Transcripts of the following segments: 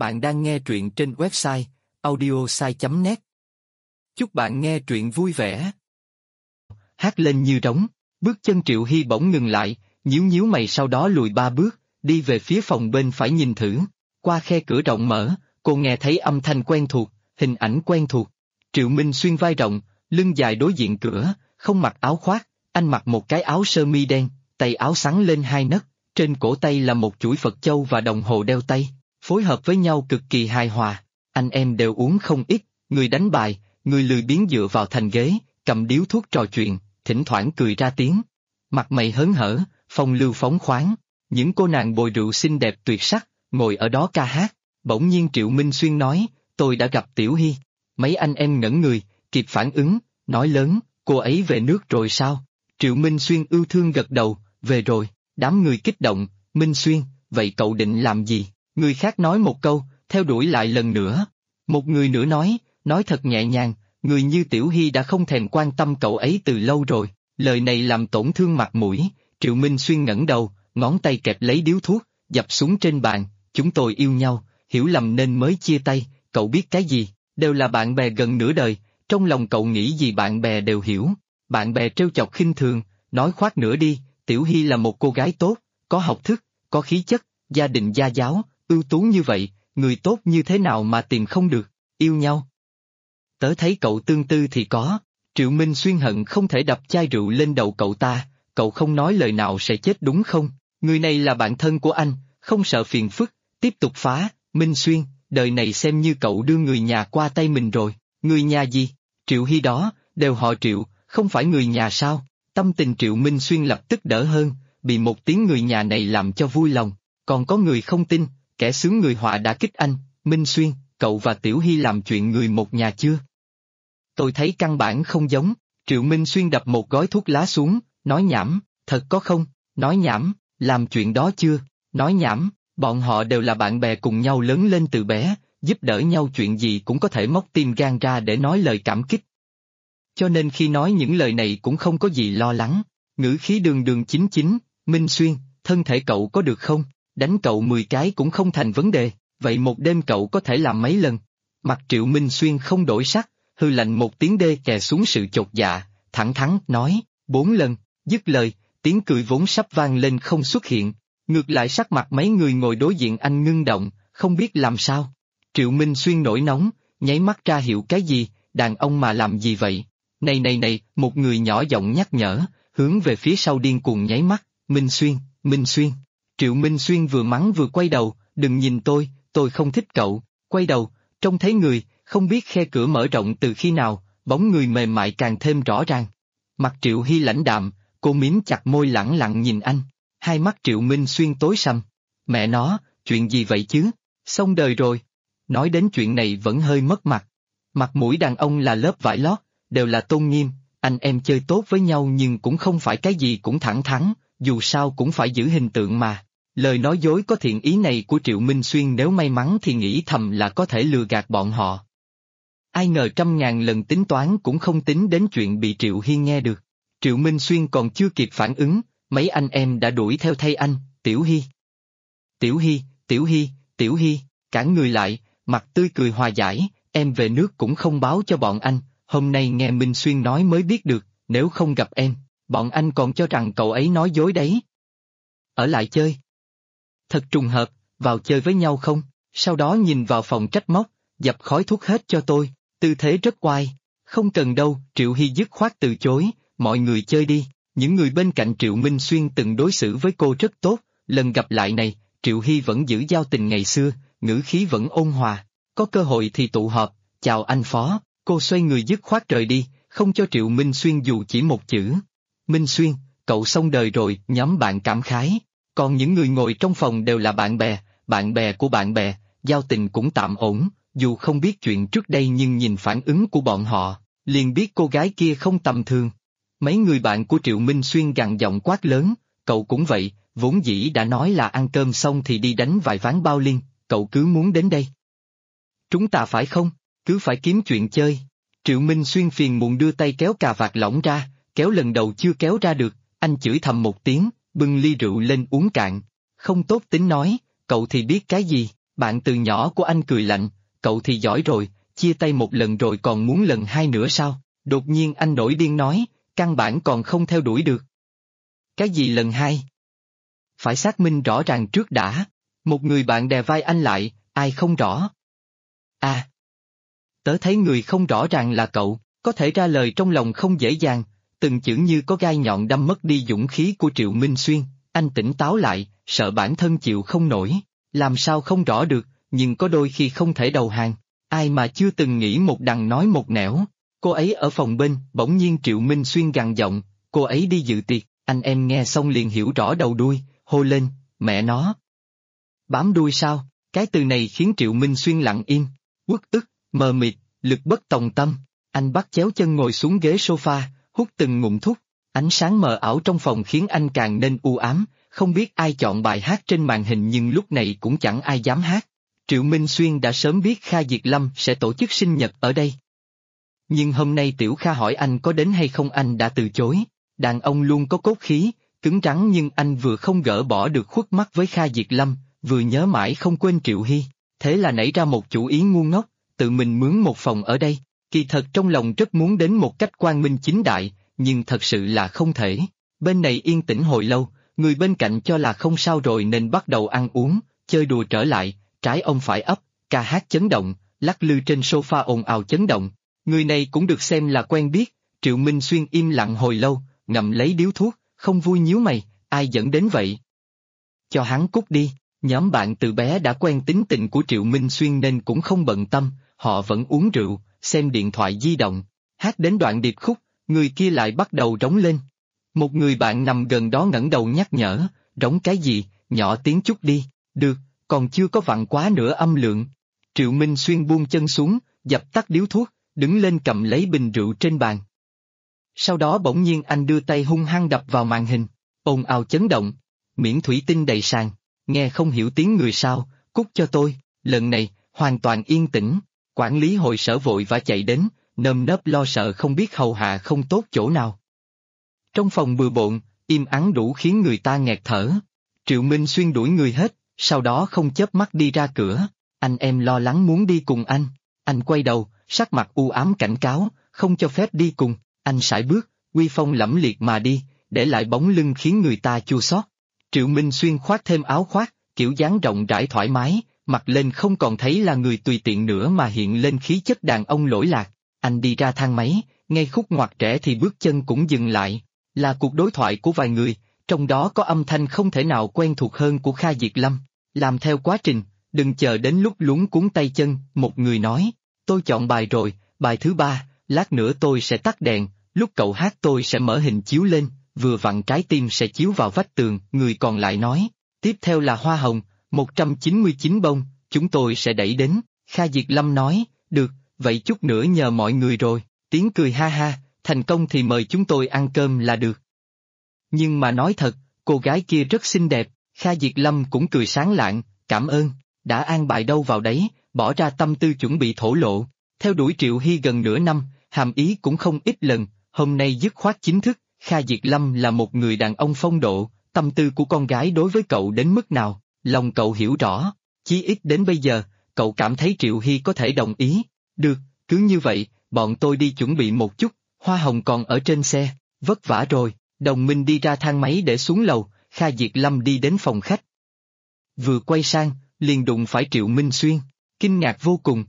Bạn đang nghe truyện trên website audiosai.net. Chúc bạn nghe truyện vui vẻ. Hát lên như trống, bước chân Triệu Hy bỗng ngừng lại, nhíu nhíu mày sau đó lùi 3 bước, đi về phía phòng bên phải nhìn thử. Qua khe cửa rộng mở, cô nghe thấy âm thanh quen thuộc, hình ảnh quen thuộc. Triệu Minh Xuyên vai rộng, lưng dài đối diện cửa, không mặc áo khoác, anh mặc một cái áo sơ mi đen, tay áo xắn lên 2 nấc, trên cổ tay là một chuỗi Phật châu và đồng hồ đeo tay, phối hợp với nhau cực kỳ hài hòa. Anh em đều uống không ít, người đánh bài, người lười biếng dựa vào thành ghế, cầm điếu thuốc trò chuyện, thỉnh thoảng cười ra tiếng. Mặt mày hớn hở, phong lưu phóng khoáng, những cô nàng bồi rượu xinh đẹp tuyệt sắc, ngồi ở đó ca hát. Bỗng nhiên Triệu Minh Xuyên nói, tôi đã gặp Tiểu Hy. Mấy anh em ngẩn người, kịp phản ứng, nói lớn, cô ấy về nước rồi sao? Triệu Minh Xuyên ưu thương gật đầu, về rồi. Đám người kích động, Minh Xuyên, vậy cậu định làm gì? Người khác nói một câu, theo đuổi lại lần nữa. Một người nữa nói thật nhẹ nhàng, người như Tiểu Hy đã không thèm quan tâm cậu ấy từ lâu rồi. Lời này làm tổn thương mặt mũi. Triệu Minh Xuyên ngẩng đầu, ngón tay kẹp lấy điếu thuốc, dập xuống trên bàn. Chúng tôi yêu nhau, hiểu lầm nên mới chia tay, cậu biết cái gì? Đều là bạn bè gần nửa đời, trong lòng cậu nghĩ gì bạn bè đều hiểu. Bạn bè trêu chọc khinh thường, nói khoác nữa đi, Tiểu Hy là một cô gái tốt, có học thức, có khí chất, gia đình gia giáo, ưu tú như vậy, người tốt như thế nào mà tìm không được, yêu nhau. Tớ thấy cậu tương tư thì có. Triệu Minh Xuyên hận không thể đập chai rượu lên đầu cậu ta, cậu không nói lời nào sẽ chết đúng không? Người này là bạn thân của anh, không sợ phiền phức, tiếp tục phá. Minh Xuyên, đời này xem như cậu đưa người nhà qua tay mình rồi. Người nhà gì? Triệu Hy đó, đều họ Triệu, không phải người nhà sao? Tâm tình Triệu Minh Xuyên lập tức đỡ hơn, bị một tiếng người nhà này làm cho vui lòng. Còn có người không tin, kẻ xướng người họa đã kích anh. Minh Xuyên, cậu và Tiểu Hy làm chuyện người một nhà chưa? Tôi thấy căn bản không giống. Triệu Minh Xuyên đập một gói thuốc lá xuống, nói nhảm, thật có không? Nói nhảm, làm chuyện đó chưa? Nói nhảm, bọn họ đều là bạn bè cùng nhau lớn lên từ bé, giúp đỡ nhau chuyện gì cũng có thể móc tim gan ra để nói lời cảm kích. Cho nên khi nói những lời này cũng không có gì lo lắng, ngữ khí đường đường chính chính. Minh Xuyên, thân thể cậu có được không? Đánh cậu 10 cái cũng không thành vấn đề, vậy một đêm cậu có thể làm mấy lần? Mặt Triệu Minh Xuyên không đổi sắc, hư lạnh một tiếng đê kè xuống sự chột dạ, thẳng thắn nói, 4 lần, dứt lời, tiếng cười vốn sắp vang lên không xuất hiện, ngược lại sắc mặt mấy người ngồi đối diện anh ngưng động, không biết làm sao. Triệu Minh Xuyên nổi nóng, nháy mắt ra hiệu cái gì, đàn ông mà làm gì vậy? Này, một người nhỏ giọng nhắc nhở, hướng về phía sau điên cuồng nháy mắt, Minh Xuyên. Triệu Minh Xuyên vừa mắng vừa quay đầu, đừng nhìn tôi không thích cậu, quay đầu, trông thấy người, không biết khe cửa mở rộng từ khi nào, bóng người mềm mại càng thêm rõ ràng. Mặt Triệu Hy lãnh đạm, cô mím chặt môi lẳng lặng nhìn anh, hai mắt Triệu Minh Xuyên tối sầm. Mẹ nó, chuyện gì vậy chứ? Xong đời rồi. Nói đến chuyện này vẫn hơi mất mặt. Mặt mũi đàn ông là lớp vải lót, đều là tôn nghiêm, anh em chơi tốt với nhau nhưng cũng không phải cái gì cũng thẳng thắn, dù sao cũng phải giữ hình tượng mà. Lời nói dối có thiện ý này của Triệu Minh Xuyên nếu may mắn thì nghĩ thầm là có thể lừa gạt bọn họ. Ai ngờ 100.000 lần tính toán cũng không tính đến chuyện bị Triệu Hy nghe được. Triệu Minh Xuyên còn chưa kịp phản ứng, mấy anh em đã đuổi theo thay anh, Tiểu Hy. Tiểu Hy, cản người lại, mặt tươi cười hòa giải, em về nước cũng không báo cho bọn anh, hôm nay nghe Minh Xuyên nói mới biết được, nếu không gặp em, bọn anh còn cho rằng cậu ấy nói dối đấy. Ở lại chơi. Thật trùng hợp, vào chơi với nhau không? Sau đó nhìn vào phòng trách móc, dập khói thuốc hết cho tôi, tư thế rất oai. Không cần đâu, Triệu Hy dứt khoát từ chối, mọi người chơi đi. Những người bên cạnh Triệu Minh Xuyên từng đối xử với cô rất tốt, lần gặp lại này, Triệu Hy vẫn giữ giao tình ngày xưa, ngữ khí vẫn ôn hòa. Có cơ hội thì tụ họp, chào anh Phó, cô xoay người dứt khoát rời đi, không cho Triệu Minh Xuyên dù chỉ một chữ. Minh Xuyên, cậu xong đời rồi, nhóm bạn cảm khái. Còn những người ngồi trong phòng đều là bạn bè của bạn bè, giao tình cũng tạm ổn, dù không biết chuyện trước đây nhưng nhìn phản ứng của bọn họ, liền biết cô gái kia không tầm thường. Mấy người bạn của Triệu Minh Xuyên gằn giọng quát lớn, cậu cũng vậy, vốn dĩ đã nói là ăn cơm xong thì đi đánh vài ván bao liên, cậu cứ muốn đến đây. Chúng ta phải không, cứ phải kiếm chuyện chơi. Triệu Minh Xuyên phiền muộn đưa tay kéo cà vạt lỏng ra, kéo lần đầu chưa kéo ra được, anh chửi thầm một tiếng, bưng ly rượu lên uống cạn. Không tốt tính nói, cậu thì biết cái gì, Bạn từ nhỏ của anh cười lạnh, cậu thì giỏi rồi, chia tay một lần rồi còn muốn lần hai nữa sao? Đột nhiên anh nổi điên nói, căn bản còn không theo đuổi được. Cái gì lần hai? Phải xác minh rõ ràng trước đã. Một người bạn đè vai anh lại, ai không rõ? À! Tớ thấy người không rõ ràng là cậu, có thể ra lời trong lòng không dễ dàng, từng chữ như có gai nhọn đâm mất đi dũng khí của Triệu Minh Xuyên, anh tỉnh táo lại, sợ bản thân chịu không nổi, làm sao không rõ được, nhưng có đôi khi không thể đầu hàng, ai mà chưa từng nghĩ một đằng nói một nẻo. Cô ấy ở phòng bên, bỗng nhiên Triệu Minh Xuyên gằn giọng, cô ấy đi dự tiệc, anh em nghe xong liền hiểu rõ đầu đuôi, hô lên, mẹ nó. Bám đuôi sao? Cái từ này khiến Triệu Minh Xuyên lặng im, uất ức, mờ mịt, lực bất tòng tâm, anh bắt chéo chân ngồi xuống ghế sofa, hút từng ngụm thuốc, ánh sáng mờ ảo trong phòng khiến anh càng nên u ám, không biết ai chọn bài hát trên màn hình nhưng lúc này cũng chẳng ai dám hát. Triệu Minh Xuyên đã sớm biết Kha Diệt Lâm sẽ tổ chức sinh nhật ở đây. Nhưng hôm nay Tiểu Kha hỏi anh có đến hay không anh đã từ chối, đàn ông luôn có cốt khí, cứng rắn nhưng anh vừa không gỡ bỏ được khuất mắt với Kha Diệt Lâm, vừa nhớ mãi không quên Triệu Hy, thế là nảy ra một chủ ý ngu ngốc, tự mình mướn một phòng ở đây, kỳ thật trong lòng rất muốn đến một cách quang minh chính đại, nhưng thật sự là không thể. Bên này yên tĩnh hồi lâu, người bên cạnh cho là không sao rồi nên bắt đầu ăn uống, chơi đùa trở lại, trái ông phải ấp, ca hát chấn động, lắc lư trên sofa ồn ào chấn động. Người này cũng được xem là quen biết, Triệu Minh Xuyên im lặng hồi lâu, ngậm lấy điếu thuốc, không vui nhíu mày, ai dẫn đến vậy? Cho hắn cút đi, nhóm bạn từ bé đã quen tính tình của Triệu Minh Xuyên nên cũng không bận tâm, họ vẫn uống rượu, xem điện thoại di động, hát đến đoạn điệp khúc, người kia lại bắt đầu rống lên. Một người bạn nằm gần đó ngẩng đầu nhắc nhở, rống cái gì, nhỏ tiếng chút đi, được, còn chưa có vặn quá nửa âm lượng. Triệu Minh Xuyên buông chân xuống, dập tắt điếu thuốc, đứng lên cầm lấy bình rượu trên bàn. Sau đó bỗng nhiên anh đưa tay hung hăng đập vào màn hình, ồn ào chấn động, miễn thủy tinh đầy sàn, nghe không hiểu tiếng người sao, cút cho tôi, lần này, hoàn toàn yên tĩnh, quản lý hội sở vội vã chạy đến, nơm nớp lo sợ không biết hầu hạ không tốt chỗ nào. Trong phòng bừa bộn, im ắng đủ khiến người ta nghẹt thở. Triệu Minh Xuyên đuổi người hết, sau đó không chớp mắt đi ra cửa, anh em lo lắng muốn đi cùng anh quay đầu, sắc mặt u ám cảnh cáo, không cho phép đi cùng, anh sải bước, uy phong lẫm liệt mà đi, để lại bóng lưng khiến người ta chua xót. Triệu Minh Xuyên khoác thêm áo khoác, kiểu dáng rộng rãi thoải mái, mặc lên không còn thấy là người tùy tiện nữa mà hiện lên khí chất đàn ông lỗi lạc. Anh đi ra thang máy, ngay khúc ngoặt rẽ thì bước chân cũng dừng lại, là cuộc đối thoại của vài người, trong đó có âm thanh không thể nào quen thuộc hơn của Kha Diệt Lâm. Làm theo quá trình, đừng chờ đến lúc luống cuống tay chân, một người nói, tôi chọn bài rồi, bài thứ 3, lát nữa tôi sẽ tắt đèn, lúc cậu hát tôi sẽ mở hình chiếu lên, vừa vặn trái tim sẽ chiếu vào vách tường, người còn lại nói, tiếp theo là hoa hồng, 199 bông, chúng tôi sẽ đẩy đến, Kha Diệt Lâm nói, được, vậy chút nữa nhờ mọi người rồi, tiếng cười ha ha, thành công thì mời chúng tôi ăn cơm là được. Nhưng mà nói thật, cô gái kia rất xinh đẹp, Kha Diệt Lâm cũng cười sáng lạng, cảm ơn, đã an bài đâu vào đấy, bỏ ra tâm tư chuẩn bị thổ lộ, theo đuổi Triệu Hy gần nửa năm, hàm ý cũng không ít lần, hôm nay dứt khoát chính thức, Kha Diệt Lâm là một người đàn ông phong độ, tâm tư của con gái đối với cậu đến mức nào, lòng cậu hiểu rõ, chí ít đến bây giờ, cậu cảm thấy Triệu Hy có thể đồng ý, được, cứ như vậy, bọn tôi đi chuẩn bị một chút, hoa hồng còn ở trên xe, vất vả rồi, Đồng Minh đi ra thang máy để xuống lầu, Kha Diệt Lâm đi đến phòng khách. Vừa quay sang, liền đụng phải Triệu Minh Xuyên, kinh ngạc vô cùng,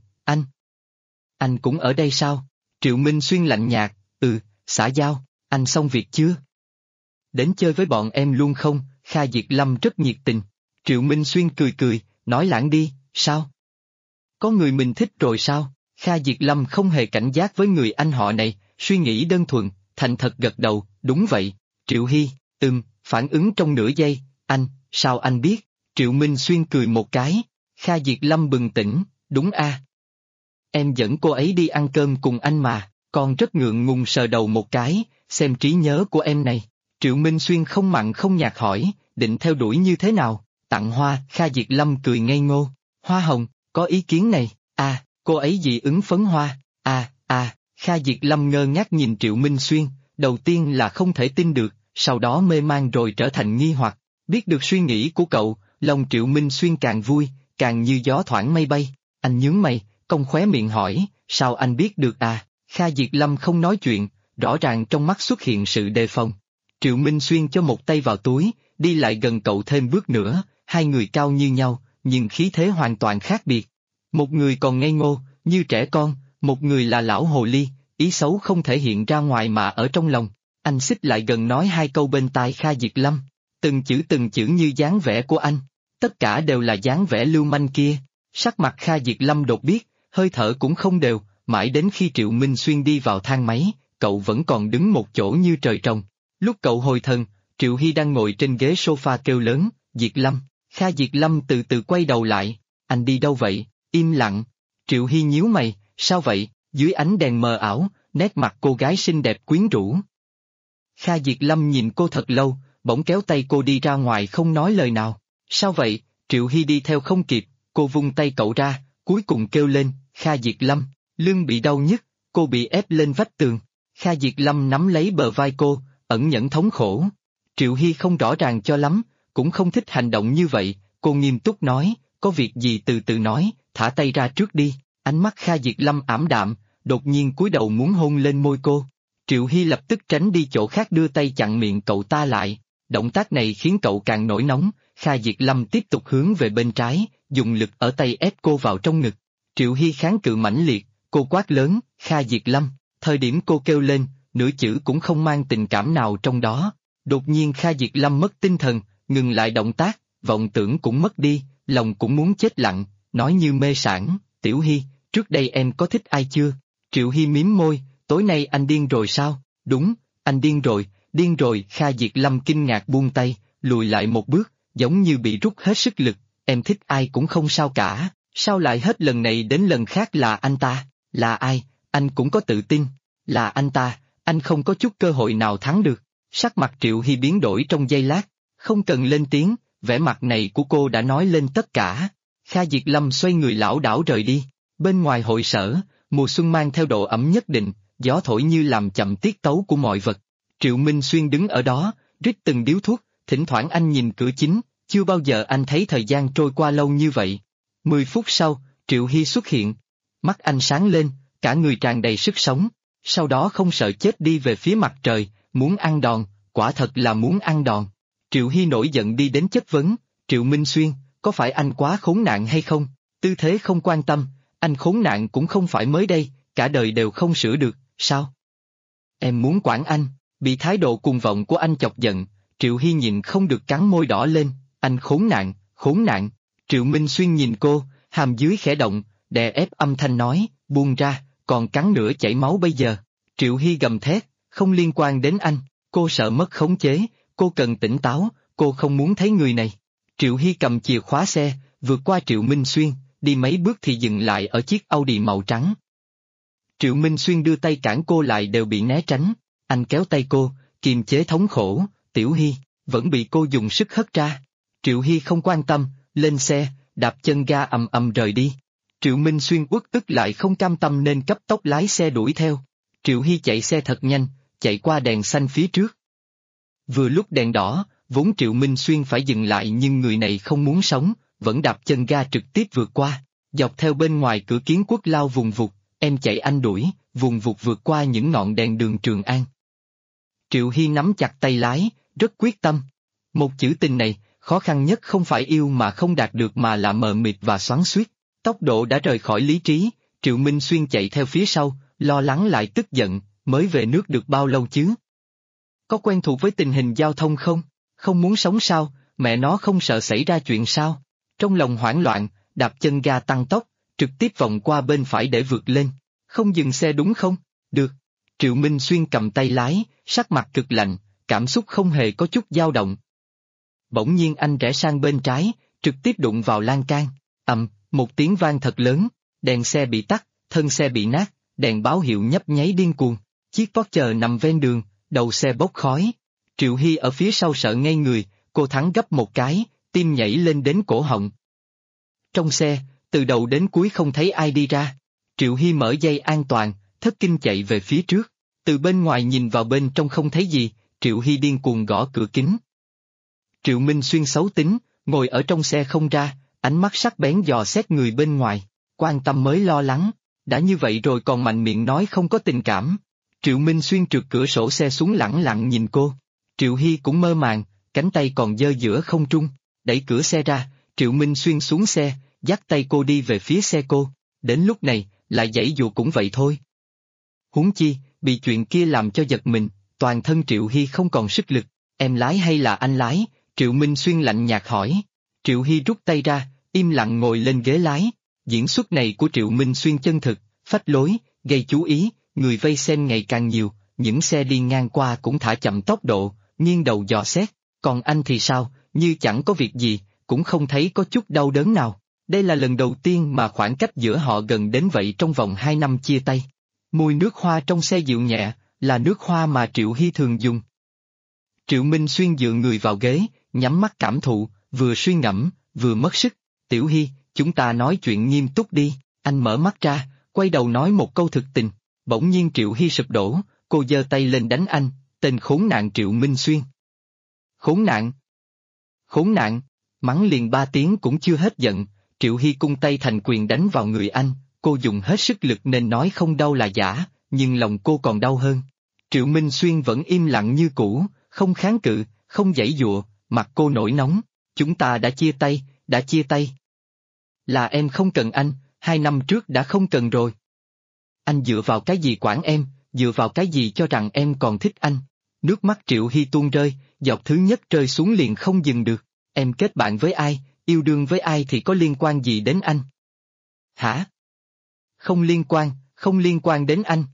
anh cũng ở đây sao? Triệu Minh Xuyên lạnh nhạt, xã giao, anh xong việc chưa? Đến chơi với bọn em luôn không? Kha Diệt Lâm rất nhiệt tình. Triệu Minh Xuyên cười cười, nói lãng đi, sao? Có người mình thích rồi sao? Kha Diệt Lâm không hề cảnh giác với người anh họ này, suy nghĩ đơn thuần, thành thật gật đầu, đúng vậy. Triệu Hy, phản ứng trong nửa giây, sao anh biết? Triệu Minh Xuyên cười một cái. Kha Diệt Lâm bừng tỉnh, đúng a. Em dẫn cô ấy đi ăn cơm cùng anh mà, con rất ngượng ngùng sờ đầu một cái, xem trí nhớ của em này. Triệu Minh Xuyên không mặn không nhạt hỏi, định theo đuổi như thế nào? Tặng hoa, Kha Diệt Lâm cười ngây ngô. Hoa hồng, có ý kiến này, cô ấy dị ứng phấn hoa, Kha Diệt Lâm ngơ ngác nhìn Triệu Minh Xuyên, đầu tiên là không thể tin được, sau đó mê man rồi trở thành nghi hoặc, biết được suy nghĩ của cậu, lòng Triệu Minh Xuyên càng vui, càng như gió thoảng mây bay. Anh nhướng mày, cong khóe miệng hỏi, sao anh biết được à? Kha Diệt Lâm không nói chuyện, rõ ràng trong mắt xuất hiện sự đề phòng. Triệu Minh Xuyên cho một tay vào túi, đi lại gần cậu thêm bước nữa, hai người cao như nhau, nhưng khí thế hoàn toàn khác biệt. Một người còn ngây ngô, như trẻ con, một người là lão hồ ly, ý xấu không thể hiện ra ngoài mà ở trong lòng. Anh xích lại gần nói hai câu bên tai Kha Diệt Lâm, từng chữ như dáng vẻ của anh. Tất cả đều là dáng vẻ lưu manh kia. Sắc mặt Kha Diệt Lâm đột biết, hơi thở cũng không đều, mãi đến khi Triệu Minh Xuyên đi vào thang máy, cậu vẫn còn đứng một chỗ như trời trồng. Lúc cậu hồi thần, Triệu Hy đang ngồi trên ghế sofa kêu lớn, Diệt Lâm. Kha Diệt Lâm từ từ quay đầu lại, anh đi đâu vậy? Im lặng. Triệu Hy nhíu mày, sao vậy? Dưới ánh đèn mờ ảo, nét mặt cô gái xinh đẹp quyến rũ. Kha Diệt Lâm nhìn cô thật lâu, bỗng kéo tay cô đi ra ngoài không nói lời nào. Sao vậy? Triệu Hy đi theo không kịp, cô vung tay cậu ra, cuối cùng kêu lên, Kha Diệt Lâm, lưng bị đau nhức, cô bị ép lên vách tường. Kha Diệt Lâm nắm lấy bờ vai cô, ẩn nhẫn thống khổ. Triệu Hy không rõ ràng cho lắm, cũng không thích hành động như vậy, cô nghiêm túc nói, có việc gì từ từ nói, thả tay ra trước đi. Ánh mắt Kha Diệt Lâm ảm đạm, đột nhiên cúi đầu muốn hôn lên môi cô. Triệu Hy lập tức tránh đi chỗ khác đưa tay chặn miệng cậu ta lại. Động tác này khiến cậu càng nổi nóng, Kha Diệt Lâm tiếp tục hướng về bên trái, dùng lực ở tay ép cô vào trong ngực. Triệu Hy kháng cự mãnh liệt, cô quát lớn, Kha Diệt Lâm. Thời điểm cô kêu lên, nửa chữ cũng không mang tình cảm nào trong đó. Đột nhiên Kha Diệt Lâm mất tinh thần, ngừng lại động tác, vọng tưởng cũng mất đi, lòng cũng muốn chết lặng, nói như mê sảng, Tiểu Hy, trước đây em có thích ai chưa? Triệu Hy mím môi, tối nay anh điên rồi sao? Đúng, anh điên rồi, Kha Diệt Lâm kinh ngạc buông tay, lùi lại một bước, giống như bị rút hết sức lực, em thích ai cũng không sao cả, sao lại hết lần này đến lần khác là anh ta? Là ai? Anh cũng có tự tin, là anh ta, anh không có chút cơ hội nào thắng được. Sắc mặt Triệu Hy biến đổi trong giây lát, không cần lên tiếng, vẻ mặt này của cô đã nói lên tất cả. Kha Diệt Lâm xoay người lảo đảo rời đi. Bên ngoài hội sở, mùa xuân mang theo độ ẩm nhất định, gió thổi như làm chậm tiết tấu của mọi vật. Triệu Minh Xuyên đứng ở đó, rít từng điếu thuốc, thỉnh thoảng anh nhìn cửa chính, chưa bao giờ anh thấy thời gian trôi qua lâu như vậy. 10 phút sau, Triệu Hy xuất hiện. Mắt anh sáng lên, cả người tràn đầy sức sống, sau đó không sợ chết đi về phía mặt trời, muốn ăn đòn, quả thật là muốn ăn đòn. Triệu Hy nổi giận đi đến chất vấn, Triệu Minh Xuyên, có phải anh quá khốn nạn hay không? Tư thế không quan tâm, anh khốn nạn cũng không phải mới đây, cả đời đều không sửa được, sao? Em muốn quản anh, bị thái độ cuồng vọng của anh chọc giận, Triệu Hy nhịn không được cắn môi đỏ lên, anh khốn nạn. Triệu Minh Xuyên nhìn cô, hàm dưới khẽ động, đè ép âm thanh nói, buông ra, còn cắn nữa chảy máu bây giờ. Triệu Hy gầm thét, không liên quan đến anh, cô sợ mất khống chế, cô cần tỉnh táo, cô không muốn thấy người này. Triệu Hy cầm chìa khóa xe, vượt qua Triệu Minh Xuyên, đi mấy bước thì dừng lại ở chiếc Audi màu trắng. Triệu Minh Xuyên đưa tay cản cô lại đều bị né tránh, anh kéo tay cô, kiềm chế thống khổ, Tiểu Hy, vẫn bị cô dùng sức hất ra. Triệu Hy không quan tâm, lên xe, đạp chân ga ầm ầm rời đi. Triệu Minh Xuyên uất ức lại không cam tâm nên cấp tốc lái xe đuổi theo. Triệu Hy chạy xe thật nhanh, chạy qua đèn xanh phía trước. Vừa lúc đèn đỏ, vốn Triệu Minh Xuyên phải dừng lại nhưng người này không muốn sống, vẫn đạp chân ga trực tiếp vượt qua, dọc theo bên ngoài cửa Kiến Quốc lao vùng vụt, em chạy anh đuổi, vùng vụt vượt qua những ngọn đèn đường Trường An. Triệu Hy nắm chặt tay lái, rất quyết tâm. Một chữ tình này, khó khăn nhất không phải yêu mà không đạt được mà là mờ mịt và xoắn xuýt. Tốc độ đã rời khỏi lý trí, Triệu Minh Xuyên chạy theo phía sau, lo lắng lại tức giận, mới về nước được bao lâu chứ? Có quen thuộc với tình hình giao thông không? Không muốn sống sao, mẹ nó không sợ xảy ra chuyện sao? Trong lòng hoảng loạn, đạp chân ga tăng tốc, trực tiếp vòng qua bên phải để vượt lên. Không dừng xe đúng không? Được. Triệu Minh Xuyên cầm tay lái, sắc mặt cực lạnh, cảm xúc không hề có chút dao động. Bỗng nhiên anh rẽ sang bên trái, trực tiếp đụng vào lan can. Một tiếng vang thật lớn, đèn xe bị tắt, thân xe bị nát, đèn báo hiệu nhấp nháy điên cuồng. Chiếc Porsche nằm ven đường, đầu xe bốc khói. Triệu Hy ở phía sau sợ ngây người, cô thắng gấp một cái, tim nhảy lên đến cổ họng. Trong xe, từ đầu đến cuối không thấy ai đi ra. Triệu Hy mở dây an toàn, thất kinh chạy về phía trước. Từ bên ngoài nhìn vào bên trong không thấy gì, Triệu Hy điên cuồng gõ cửa kính. Triệu Minh Xuyên xấu tính, ngồi ở trong xe không ra, ánh mắt sắc bén dò xét người bên ngoài, quan tâm mới lo lắng, đã như vậy rồi còn mạnh miệng nói không có tình cảm. Triệu Minh Xuyên trượt cửa sổ xe xuống lẳng lặng nhìn cô. Triệu Hy cũng mơ màng, cánh tay còn giơ giữa không trung, đẩy cửa xe ra, Triệu Minh Xuyên xuống xe, dắt tay cô đi về phía xe cô, đến lúc này, lại giãy dụa cũng vậy thôi. Huống chi, bị chuyện kia làm cho giật mình, toàn thân Triệu Hy không còn sức lực, em lái hay là anh lái, Triệu Minh Xuyên lạnh nhạt hỏi. Triệu Hy rút tay ra, im lặng ngồi lên ghế lái, diễn xuất này của Triệu Minh Xuyên chân thực, phách lối, gây chú ý, người vây xem ngày càng nhiều, những xe đi ngang qua cũng thả chậm tốc độ, nghiêng đầu dò xét, còn anh thì sao, như chẳng có việc gì, cũng không thấy có chút đau đớn nào. Đây là lần đầu tiên mà khoảng cách giữa họ gần đến vậy trong vòng 2 năm chia tay. Mùi nước hoa trong xe dịu nhẹ, là nước hoa mà Triệu Hy thường dùng. Triệu Minh Xuyên dựa người vào ghế, nhắm mắt cảm thụ, vừa suy ngẫm, vừa mất sức. Tiểu Hy, chúng ta nói chuyện nghiêm túc đi. Anh mở mắt ra, quay đầu nói một câu thực tình. Bỗng nhiên Triệu Hy sụp đổ, cô giơ tay lên đánh anh, tên khốn nạn Triệu Minh Xuyên. Khốn nạn! Khốn nạn! Mắng liền 3 tiếng cũng chưa hết giận, Triệu Hy cung tay thành quyền đánh vào người anh, cô dùng hết sức lực nên nói không đau là giả, nhưng lòng cô còn đau hơn. Triệu Minh Xuyên vẫn im lặng như cũ, không kháng cự, không giãy giụa, mặt cô nổi nóng. Chúng ta đã chia tay, đã chia tay. Là em không cần anh, 2 năm trước đã không cần rồi. Anh dựa vào cái gì quản em, dựa vào cái gì cho rằng em còn thích anh. Nước mắt Triệu Hy tuôn rơi, giọt thứ nhất rơi xuống liền không dừng được. Em kết bạn với ai, yêu đương với ai thì có liên quan gì đến anh? Hả? Không liên quan, không liên quan đến anh.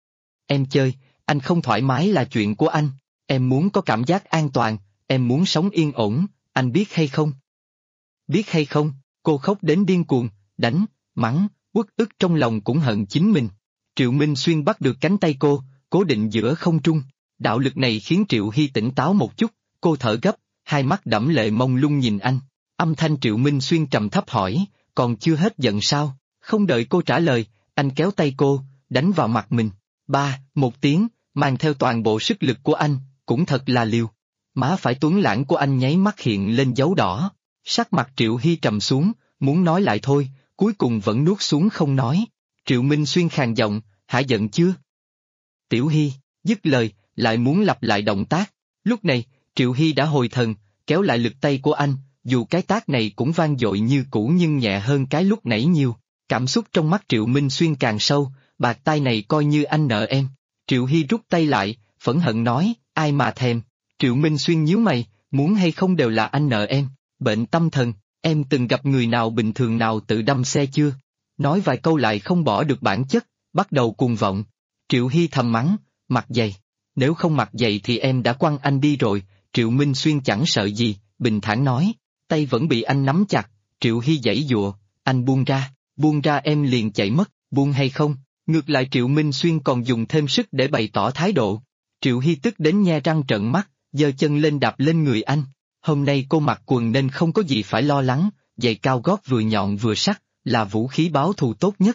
Em chơi, anh không thoải mái là chuyện của anh. Em muốn có cảm giác an toàn, em muốn sống yên ổn, anh biết hay không? Biết hay không? Cô khóc đến điên cuồng, đánh, mắng, uất ức trong lòng cũng hận chính mình. Triệu Minh Xuyên bắt được cánh tay cô, cố định giữa không trung. Đạo lực này khiến Triệu Hy tỉnh táo một chút, cô thở gấp, hai mắt đẫm lệ mông lung nhìn anh. Âm thanh Triệu Minh Xuyên trầm thấp hỏi, còn chưa hết giận sao? Không đợi cô trả lời, anh kéo tay cô, đánh vào mặt mình. Một tiếng, mang theo toàn bộ sức lực của anh, cũng thật là liều. Má phải tuấn lãng của anh nháy mắt hiện lên dấu đỏ. Sắc mặt Triệu Hy trầm xuống, muốn nói lại thôi, cuối cùng vẫn nuốt xuống không nói. Triệu Minh Xuyên khàn giọng, hả giận chưa? Tiểu Hy, dứt lời, lại muốn lặp lại động tác. Lúc này, Triệu Hy đã hồi thần, kéo lại lực tay của anh, dù cái tác này cũng vang dội như cũ nhưng nhẹ hơn cái lúc nãy nhiều. Cảm xúc trong mắt Triệu Minh Xuyên càng sâu, bạc tai này coi như anh nợ em. Triệu Hy rút tay lại, phẫn hận nói, ai mà thèm. Triệu Minh Xuyên nhíu mày, muốn hay không đều là anh nợ em. Bệnh tâm thần, em từng gặp người nào bình thường nào tự đâm xe chưa? Nói vài câu lại không bỏ được bản chất, bắt đầu cuồng vọng. Triệu Hy thầm mắng, mặt dày. Nếu không mặt dày thì em đã quăng anh đi rồi. Triệu Minh Xuyên chẳng sợ gì, bình thản nói. Tay vẫn bị anh nắm chặt, Triệu Hy giãy giụa, anh buông ra em liền chạy mất, buông hay không? Ngược lại Triệu Minh Xuyên còn dùng thêm sức để bày tỏ thái độ. Triệu Hy tức đến nhe răng trợn mắt, giơ chân lên đạp lên người anh. Hôm nay cô mặc quần nên không có gì phải lo lắng, giày cao gót vừa nhọn vừa sắc, là vũ khí báo thù tốt nhất.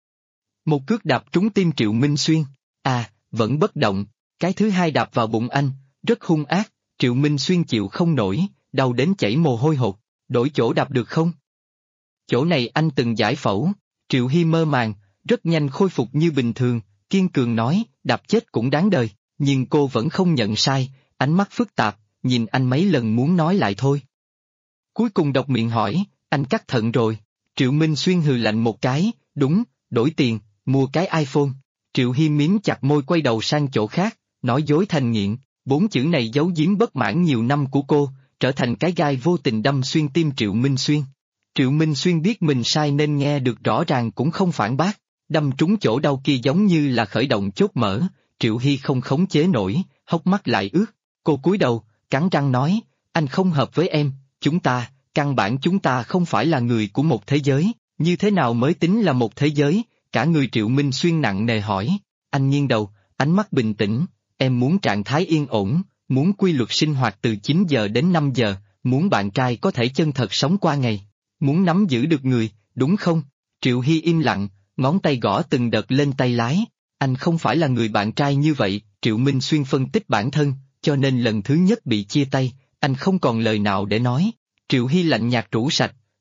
Một cước đạp trúng tim Triệu Minh Xuyên, vẫn bất động, cái thứ hai đạp vào bụng anh, rất hung ác, Triệu Minh Xuyên chịu không nổi, đau đến chảy mồ hôi hột, đổi chỗ đạp được không? Chỗ này anh từng giải phẫu, Triệu Hy mơ màng, rất nhanh khôi phục như bình thường, kiên cường nói, đạp chết cũng đáng đời, nhưng cô vẫn không nhận sai, ánh mắt phức tạp, nhìn anh mấy lần muốn nói lại thôi. Cuối cùng độc miệng hỏi, anh cắt thận rồi, Triệu Minh Xuyên hừ lạnh một cái, đúng, đổi tiền, mua cái iPhone. Triệu Hy miếm chặt môi quay đầu sang chỗ khác, nói dối thành nghiện, 4 chữ này giấu giếm bất mãn nhiều năm của cô, trở thành cái gai vô tình đâm xuyên tim Triệu Minh Xuyên. Triệu Minh Xuyên biết mình sai nên nghe được rõ ràng cũng không phản bác, đâm trúng chỗ đau kia giống như là khởi động chốt mở, Triệu Hy không khống chế nổi, hốc mắt lại ướt, cô cúi đầu, cắn răng nói, anh không hợp với em, căn bản chúng ta không phải là người của một thế giới, như thế nào mới tính là một thế giới, cả người Triệu Minh Xuyên nặng nề hỏi, anh nghiêng đầu, ánh mắt bình tĩnh, em muốn trạng thái yên ổn, muốn quy luật sinh hoạt từ 9 giờ đến 5 giờ, muốn bạn trai có thể chân thật sống qua ngày, muốn nắm giữ được người, đúng không? Triệu Hy im lặng, ngón tay gõ từng đợt lên tay lái, anh không phải là người bạn trai như vậy, Triệu Minh Xuyên phân tích bản thân, cho nên lần thứ nhất bị chia tay, anh không còn lời nào để nói. Triệu Hy lạnh nhạt rũ sạch,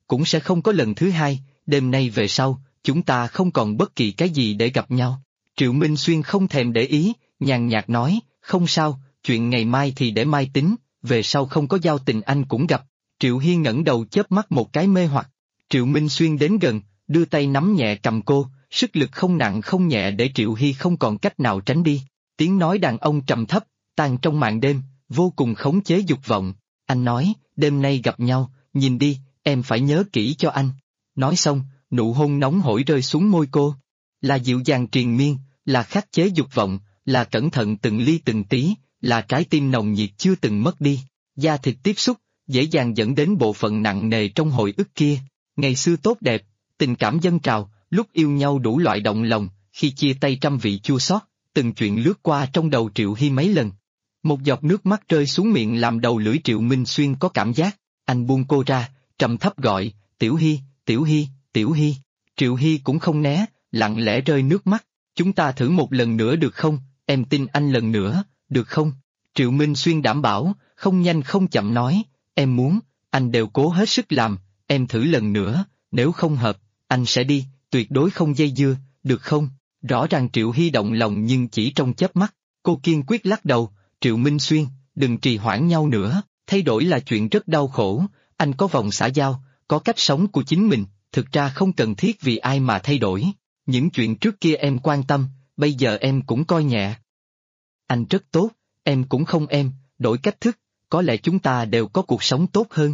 cũng sẽ không có lần thứ hai, đêm nay về sau, chúng ta không còn bất kỳ cái gì để gặp nhau. Triệu Minh Xuyên không thèm để ý, nhàn nhạt nói, không sao, chuyện ngày mai thì để mai tính, về sau không có giao tình anh cũng gặp. Triệu Hy ngẩng đầu chớp mắt một cái mê hoặc. Triệu Minh Xuyên đến gần, đưa tay nắm nhẹ cầm cô, sức lực không nặng không nhẹ để Triệu Hy không còn cách nào tránh đi. Tiếng nói đàn ông trầm thấp, tan trong màn đêm, vô cùng khống chế dục vọng. Anh nói, đêm nay gặp nhau, nhìn đi, em phải nhớ kỹ cho anh. Nói xong, nụ hôn nóng hổi rơi xuống môi cô. Là dịu dàng triền miên, là khắc chế dục vọng, là cẩn thận từng ly từng tí, là trái tim nồng nhiệt chưa từng mất đi. Da thịt tiếp xúc, dễ dàng dẫn đến bộ phận nặng nề trong hồi ức kia. Ngày xưa tốt đẹp, tình cảm dâng trào, lúc yêu nhau đủ loại động lòng, khi chia tay trăm vị chua xót, từng chuyện lướt qua trong đầu Triệu Hy mấy lần. Một giọt nước mắt rơi xuống miệng làm đầu lưỡi Triệu Minh Xuyên có cảm giác, anh buông cô ra, trầm thấp gọi, Tiểu Hy, Tiểu Hy, Tiểu Hy. Triệu Hy cũng không né, lặng lẽ rơi nước mắt, chúng ta thử một lần nữa được không, em tin anh lần nữa, được không? Triệu Minh Xuyên đảm bảo, không nhanh không chậm nói, em muốn, anh đều cố hết sức làm, em thử lần nữa, nếu không hợp, anh sẽ đi, tuyệt đối không dây dưa, được không? Rõ ràng Triệu Hy động lòng nhưng chỉ trong chớp mắt, cô kiên quyết lắc đầu, Triệu Minh Xuyên, đừng trì hoãn nhau nữa, thay đổi là chuyện rất đau khổ, anh có vòng xã giao, có cách sống của chính mình, thực ra không cần thiết vì ai mà thay đổi, những chuyện trước kia em quan tâm, bây giờ em cũng coi nhẹ. Anh rất tốt, em cũng không em, đổi cách thức, có lẽ chúng ta đều có cuộc sống tốt hơn.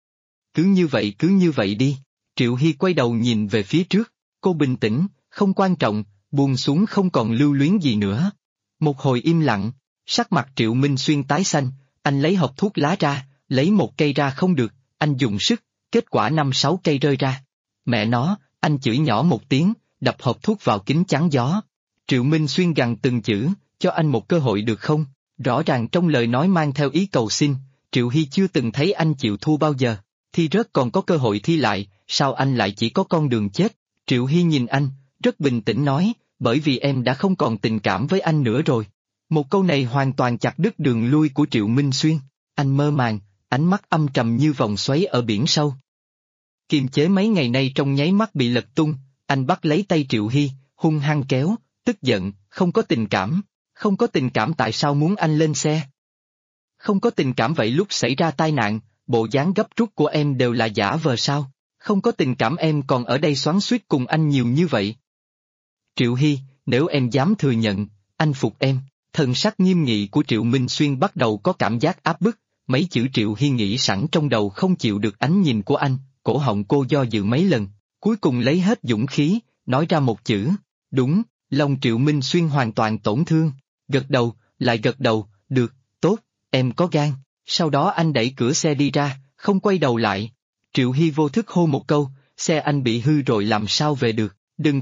Cứ như vậy đi. Triệu Hy quay đầu nhìn về phía trước, cô bình tĩnh, không quan trọng, buông xuống không còn lưu luyến gì nữa. Một hồi im lặng, sắc mặt Triệu Minh Xuyên tái xanh, anh lấy hộp thuốc lá ra, lấy một cây ra không được, anh dùng sức, kết quả 5-6 cây rơi ra. Mẹ nó, anh chửi nhỏ một tiếng, đập hộp thuốc vào kính chắn gió. Triệu Minh Xuyên gằn từng chữ, cho anh một cơ hội được không? Rõ ràng trong lời nói mang theo ý cầu xin, Triệu Hy chưa từng thấy anh chịu thua bao giờ. Thi rớt còn có cơ hội thi lại, sao anh lại chỉ có con đường chết? Triệu Hy nhìn anh, rất bình tĩnh nói, bởi vì em đã không còn tình cảm với anh nữa rồi. Một câu này hoàn toàn chặt đứt đường lui của Triệu Minh Xuyên. Anh mơ màng, ánh mắt âm trầm như vòng xoáy ở biển sâu. Kiềm chế mấy ngày nay trong nháy mắt bị lật tung, anh bắt lấy tay Triệu Hy, hung hăng kéo, tức giận, không có tình cảm. Không có tình cảm tại sao muốn anh lên xe? Không có tình cảm vậy lúc xảy ra tai nạn, bộ dáng gấp rút của em đều là giả vờ sao? Không có tình cảm em còn ở đây xoắn xuýt cùng anh nhiều như vậy. Triệu Hy, nếu em dám thừa nhận, anh phục em. Thần sắc nghiêm nghị của Triệu Minh Xuyên bắt đầu có cảm giác áp bức, mấy chữ Triệu Hy nghĩ sẵn trong đầu không chịu được ánh nhìn của anh, cổ họng cô do dự mấy lần, cuối cùng lấy hết dũng khí, nói ra một chữ, đúng, lòng Triệu Minh Xuyên hoàn toàn tổn thương, gật đầu, lại gật đầu, được, tốt, em có gan, sau đó anh đẩy cửa xe đi ra, không quay đầu lại. Triệu Hy vô thức hô một câu, xe anh bị hư rồi làm sao về được, đừng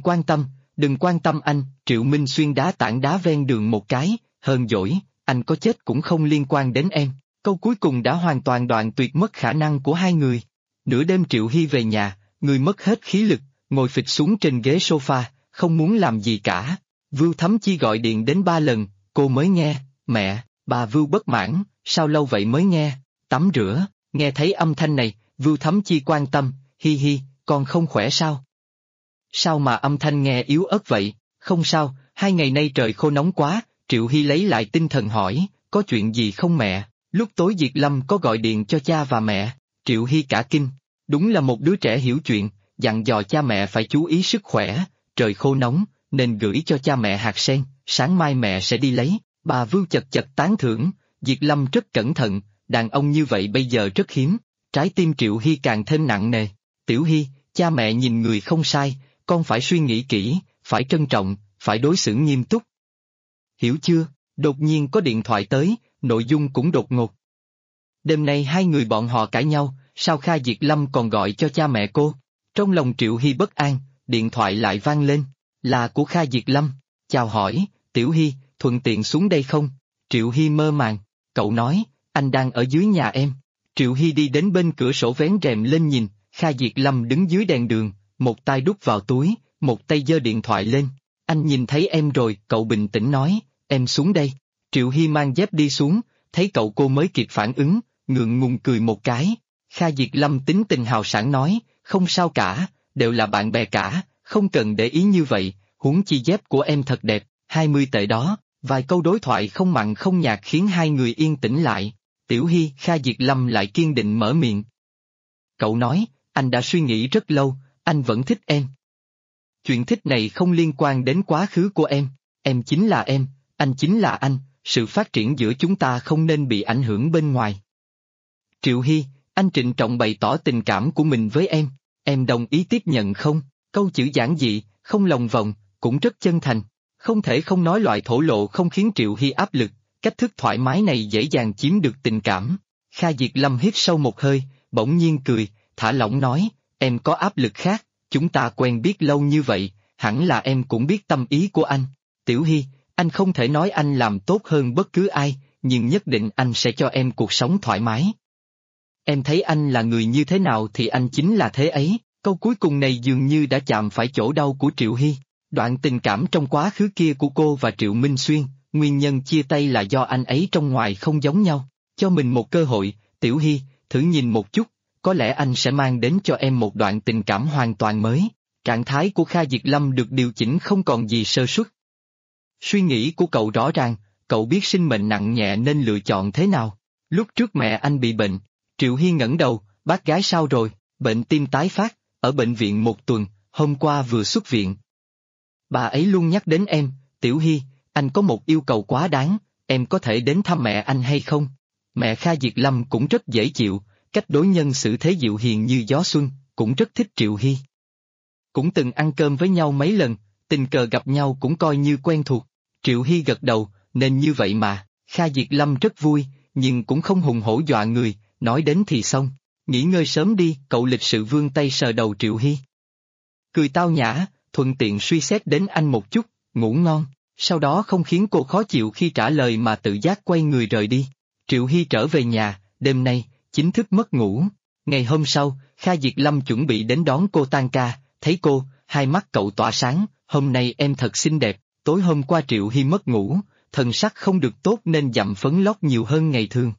quan tâm anh, Triệu Minh Xuyên đá tảng đá ven đường một cái, hờn dỗi, anh có chết cũng không liên quan đến em, câu cuối cùng đã hoàn toàn đoạn tuyệt mất khả năng của hai người. Nửa đêm Triệu Hy về nhà, người mất hết khí lực, ngồi phịch xuống trên ghế sofa, không muốn làm gì cả. Vưu Thấm Chi gọi điện đến 3 lần, cô mới nghe, mẹ, bà Vưu bất mãn, sao lâu vậy mới nghe, tắm rửa, nghe thấy âm thanh này, Vưu Thấm Chi quan tâm, hi hi, con không khỏe sao? Sao mà âm thanh nghe yếu ớt vậy, không sao, 2 ngày nay trời khô nóng quá, Triệu Hy lấy lại tinh thần hỏi, có chuyện gì không mẹ? Lúc tối Diệt Lâm có gọi điện cho cha và mẹ, Triệu Hy cả kinh, đúng là một đứa trẻ hiểu chuyện, dặn dò cha mẹ phải chú ý sức khỏe, trời khô nóng, nên gửi cho cha mẹ hạt sen, sáng mai mẹ sẽ đi lấy. Bà Vưu chật chật tán thưởng, Diệt Lâm rất cẩn thận, đàn ông như vậy bây giờ rất hiếm, trái tim Triệu Hy càng thêm nặng nề. Tiểu Hy, cha mẹ nhìn người không sai, con phải suy nghĩ kỹ, phải trân trọng, phải đối xử nghiêm túc. Hiểu chưa? Đột nhiên có điện thoại tới, nội dung cũng đột ngột. Đêm nay hai người bọn họ cãi nhau, sao Kha Diệt Lâm còn gọi cho cha mẹ cô? Trong lòng Triệu Hy bất an, điện thoại lại vang lên, là của Kha Diệt Lâm, chào hỏi, Tiểu Hy, thuận tiện xuống đây không? Triệu Hy mơ màng, cậu nói, anh đang ở dưới nhà em. Triệu Hy đi đến bên cửa sổ vén rèm lên nhìn, Kha Diệt Lâm đứng dưới đèn đường, một tay đút vào túi, một tay giơ điện thoại lên. Anh nhìn thấy em rồi, cậu bình tĩnh nói, em xuống đây. Triệu Hy mang dép đi xuống, thấy cậu cô mới kịp phản ứng, ngượng ngùng cười một cái. Kha Diệt Lâm tính tình hào sảng nói, không sao cả, đều là bạn bè cả, không cần để ý như vậy, huống chi dép của em thật đẹp, 20 tệ đó. Vài câu đối thoại không mặn không nhạt khiến hai người yên tĩnh lại. Tiểu Hy, Kha Diệt Lâm lại kiên định mở miệng. Cậu nói, anh đã suy nghĩ rất lâu, anh vẫn thích em. Chuyện thích này không liên quan đến quá khứ của em chính là em, anh chính là anh, sự phát triển giữa chúng ta không nên bị ảnh hưởng bên ngoài. Triệu Hy, anh trịnh trọng bày tỏ tình cảm của mình với em đồng ý tiếp nhận không? Câu chữ giản dị, không lòng vòng, cũng rất chân thành. Không thể không nói loại thổ lộ không khiến Triệu Hy áp lực, cách thức thoải mái này dễ dàng chiếm được tình cảm. Kha Diệt Lâm hít sâu một hơi, bỗng nhiên cười, thả lỏng nói, em có áp lực khác, chúng ta quen biết lâu như vậy, hẳn là em cũng biết tâm ý của anh. Tiểu Hy, anh không thể nói anh làm tốt hơn bất cứ ai, nhưng nhất định anh sẽ cho em cuộc sống thoải mái. Em thấy anh là người như thế nào thì anh chính là thế ấy, câu cuối cùng này dường như đã chạm phải chỗ đau của Triệu Hy. Đoạn tình cảm trong quá khứ kia của cô và Triệu Minh Xuyên, nguyên nhân chia tay là do anh ấy trong ngoài không giống nhau. Cho mình một cơ hội, Tiểu Hy, thử nhìn một chút, có lẽ anh sẽ mang đến cho em một đoạn tình cảm hoàn toàn mới. Trạng thái của Kha Diệt Lâm được điều chỉnh không còn gì sơ suất. Suy nghĩ của cậu rõ ràng, cậu biết sinh mệnh nặng nhẹ nên lựa chọn thế nào. Lúc trước mẹ anh bị bệnh, Triệu Hy ngẩng đầu, bác gái sao rồi, bệnh tim tái phát, ở bệnh viện 1 tuần, hôm qua vừa xuất viện. Bà ấy luôn nhắc đến em, Tiểu Hy, anh có một yêu cầu quá đáng, em có thể đến thăm mẹ anh hay không? Mẹ Kha Diệt Lâm cũng rất dễ chịu, cách đối nhân xử thế dịu hiền như gió xuân, cũng rất thích Triệu Hy. Cũng từng ăn cơm với nhau mấy lần, tình cờ gặp nhau cũng coi như quen thuộc. Triệu Hy gật đầu, nên như vậy mà, Kha Diệt Lâm rất vui, nhưng cũng không hùng hổ dọa người, nói đến thì xong, nghỉ ngơi sớm đi, cậu lịch sự vươn tay sờ đầu Triệu Hy. Cười tao nhã, thuận tiện suy xét đến anh một chút, ngủ ngon, sau đó không khiến cô khó chịu khi trả lời mà tự giác quay người rời đi. Triệu Hy trở về nhà, đêm nay, chính thức mất ngủ. Ngày hôm sau, Kha Diệt Lâm chuẩn bị đến đón cô tan ca, thấy cô, hai mắt cậu tỏa sáng, hôm nay em thật xinh đẹp, tối hôm qua Triệu Hy mất ngủ, thần sắc không được tốt nên dặm phấn lót nhiều hơn ngày thường.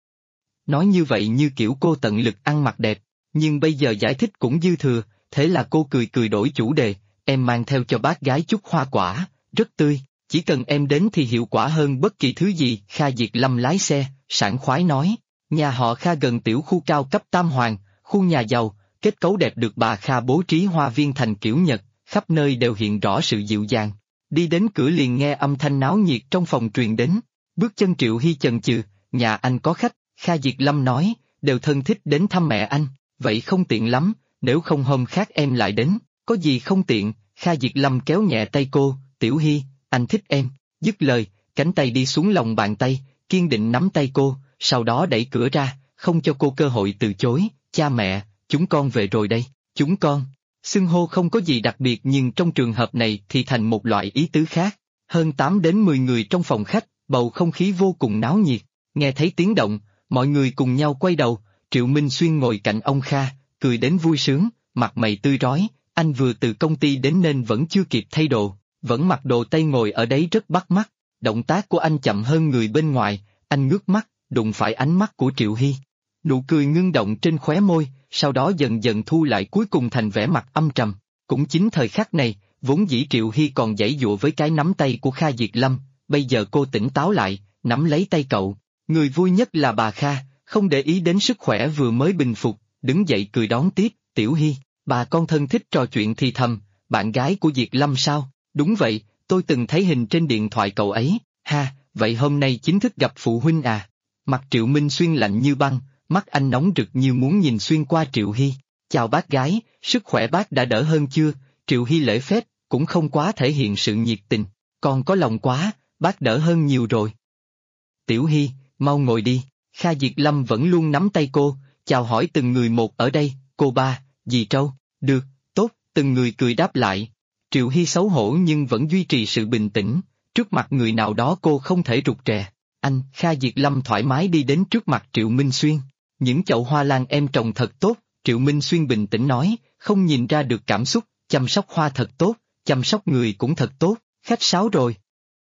Nói như vậy như kiểu cô tận lực ăn mặc đẹp, nhưng bây giờ giải thích cũng dư thừa, thế là cô cười cười đổi chủ đề, em mang theo cho bác gái chút hoa quả, rất tươi, chỉ cần em đến thì hiệu quả hơn bất kỳ thứ gì. Kha Diệt Lâm lái xe, sảng khoái nói, nhà họ Kha gần tiểu khu cao cấp Tam Hoàng, khu nhà giàu, kết cấu đẹp được bà Kha bố trí hoa viên thành kiểu Nhật, khắp nơi đều hiện rõ sự dịu dàng. Đi đến cửa liền nghe âm thanh náo nhiệt trong phòng truyền đến, bước chân Triệu Hy chần chừ, nhà anh có khách, Kha Diệt Lâm nói, đều thân thích đến thăm mẹ anh, vậy không tiện lắm, nếu không hôm khác em lại đến, có gì không tiện. Kha Diệt Lâm kéo nhẹ tay cô, Tiểu Hy, anh thích em, dứt lời, cánh tay đi xuống lòng bàn tay, kiên định nắm tay cô, sau đó đẩy cửa ra, không cho cô cơ hội từ chối, cha mẹ, chúng con về rồi đây, chúng con. Xưng hô không có gì đặc biệt nhưng trong trường hợp này thì thành một loại ý tứ khác. Hơn 8 đến 10 người trong phòng khách, bầu không khí vô cùng náo nhiệt, nghe thấy tiếng động, mọi người cùng nhau quay đầu, Triệu Minh Xuyên ngồi cạnh ông Kha, cười đến vui sướng, mặt mày tươi rói, anh vừa từ công ty đến nên vẫn chưa kịp thay đồ, vẫn mặc đồ tây ngồi ở đấy rất bắt mắt, động tác của anh chậm hơn người bên ngoài, anh ngước mắt, đụng phải ánh mắt của Triệu Hy. Nụ cười ngưng động trên khóe môi, sau đó dần dần thu lại cuối cùng thành vẻ mặt âm trầm. Cũng chính thời khắc này, vốn dĩ Triệu Hy còn giãy giụa với cái nắm tay của Kha Diệt Lâm, bây giờ cô tỉnh táo lại, nắm lấy tay cậu. Người vui nhất là bà Kha, không để ý đến sức khỏe vừa mới bình phục, đứng dậy cười đón tiếp, Tiểu Hy, bà con thân thích trò chuyện thì thầm, bạn gái của Diệt Lâm sao? Đúng vậy, tôi từng thấy hình trên điện thoại cậu ấy, ha, vậy hôm nay chính thức gặp phụ huynh à? Mặt Triệu Minh Xuyên lạnh như băng, mắt anh nóng rực như muốn nhìn xuyên qua Triệu Hy. Chào bác gái, sức khỏe bác đã đỡ hơn chưa? Triệu Hy lễ phép, cũng không quá thể hiện sự nhiệt tình, còn có lòng quá, bác đỡ hơn nhiều rồi. Tiểu Hy, mau ngồi đi, Kha Diệt Lâm vẫn luôn nắm tay cô, chào hỏi từng người một ở đây, cô ba, dì Trâu, được, tốt, từng người cười đáp lại. Triệu Hy xấu hổ nhưng vẫn duy trì sự bình tĩnh, trước mặt người nào đó cô không thể rụt rè. Anh, Kha Diệt Lâm thoải mái đi đến trước mặt Triệu Minh Xuyên. Những chậu hoa lan em trồng thật tốt, Triệu Minh Xuyên bình tĩnh nói, không nhìn ra được cảm xúc, chăm sóc hoa thật tốt, chăm sóc người cũng thật tốt, khách sáo rồi.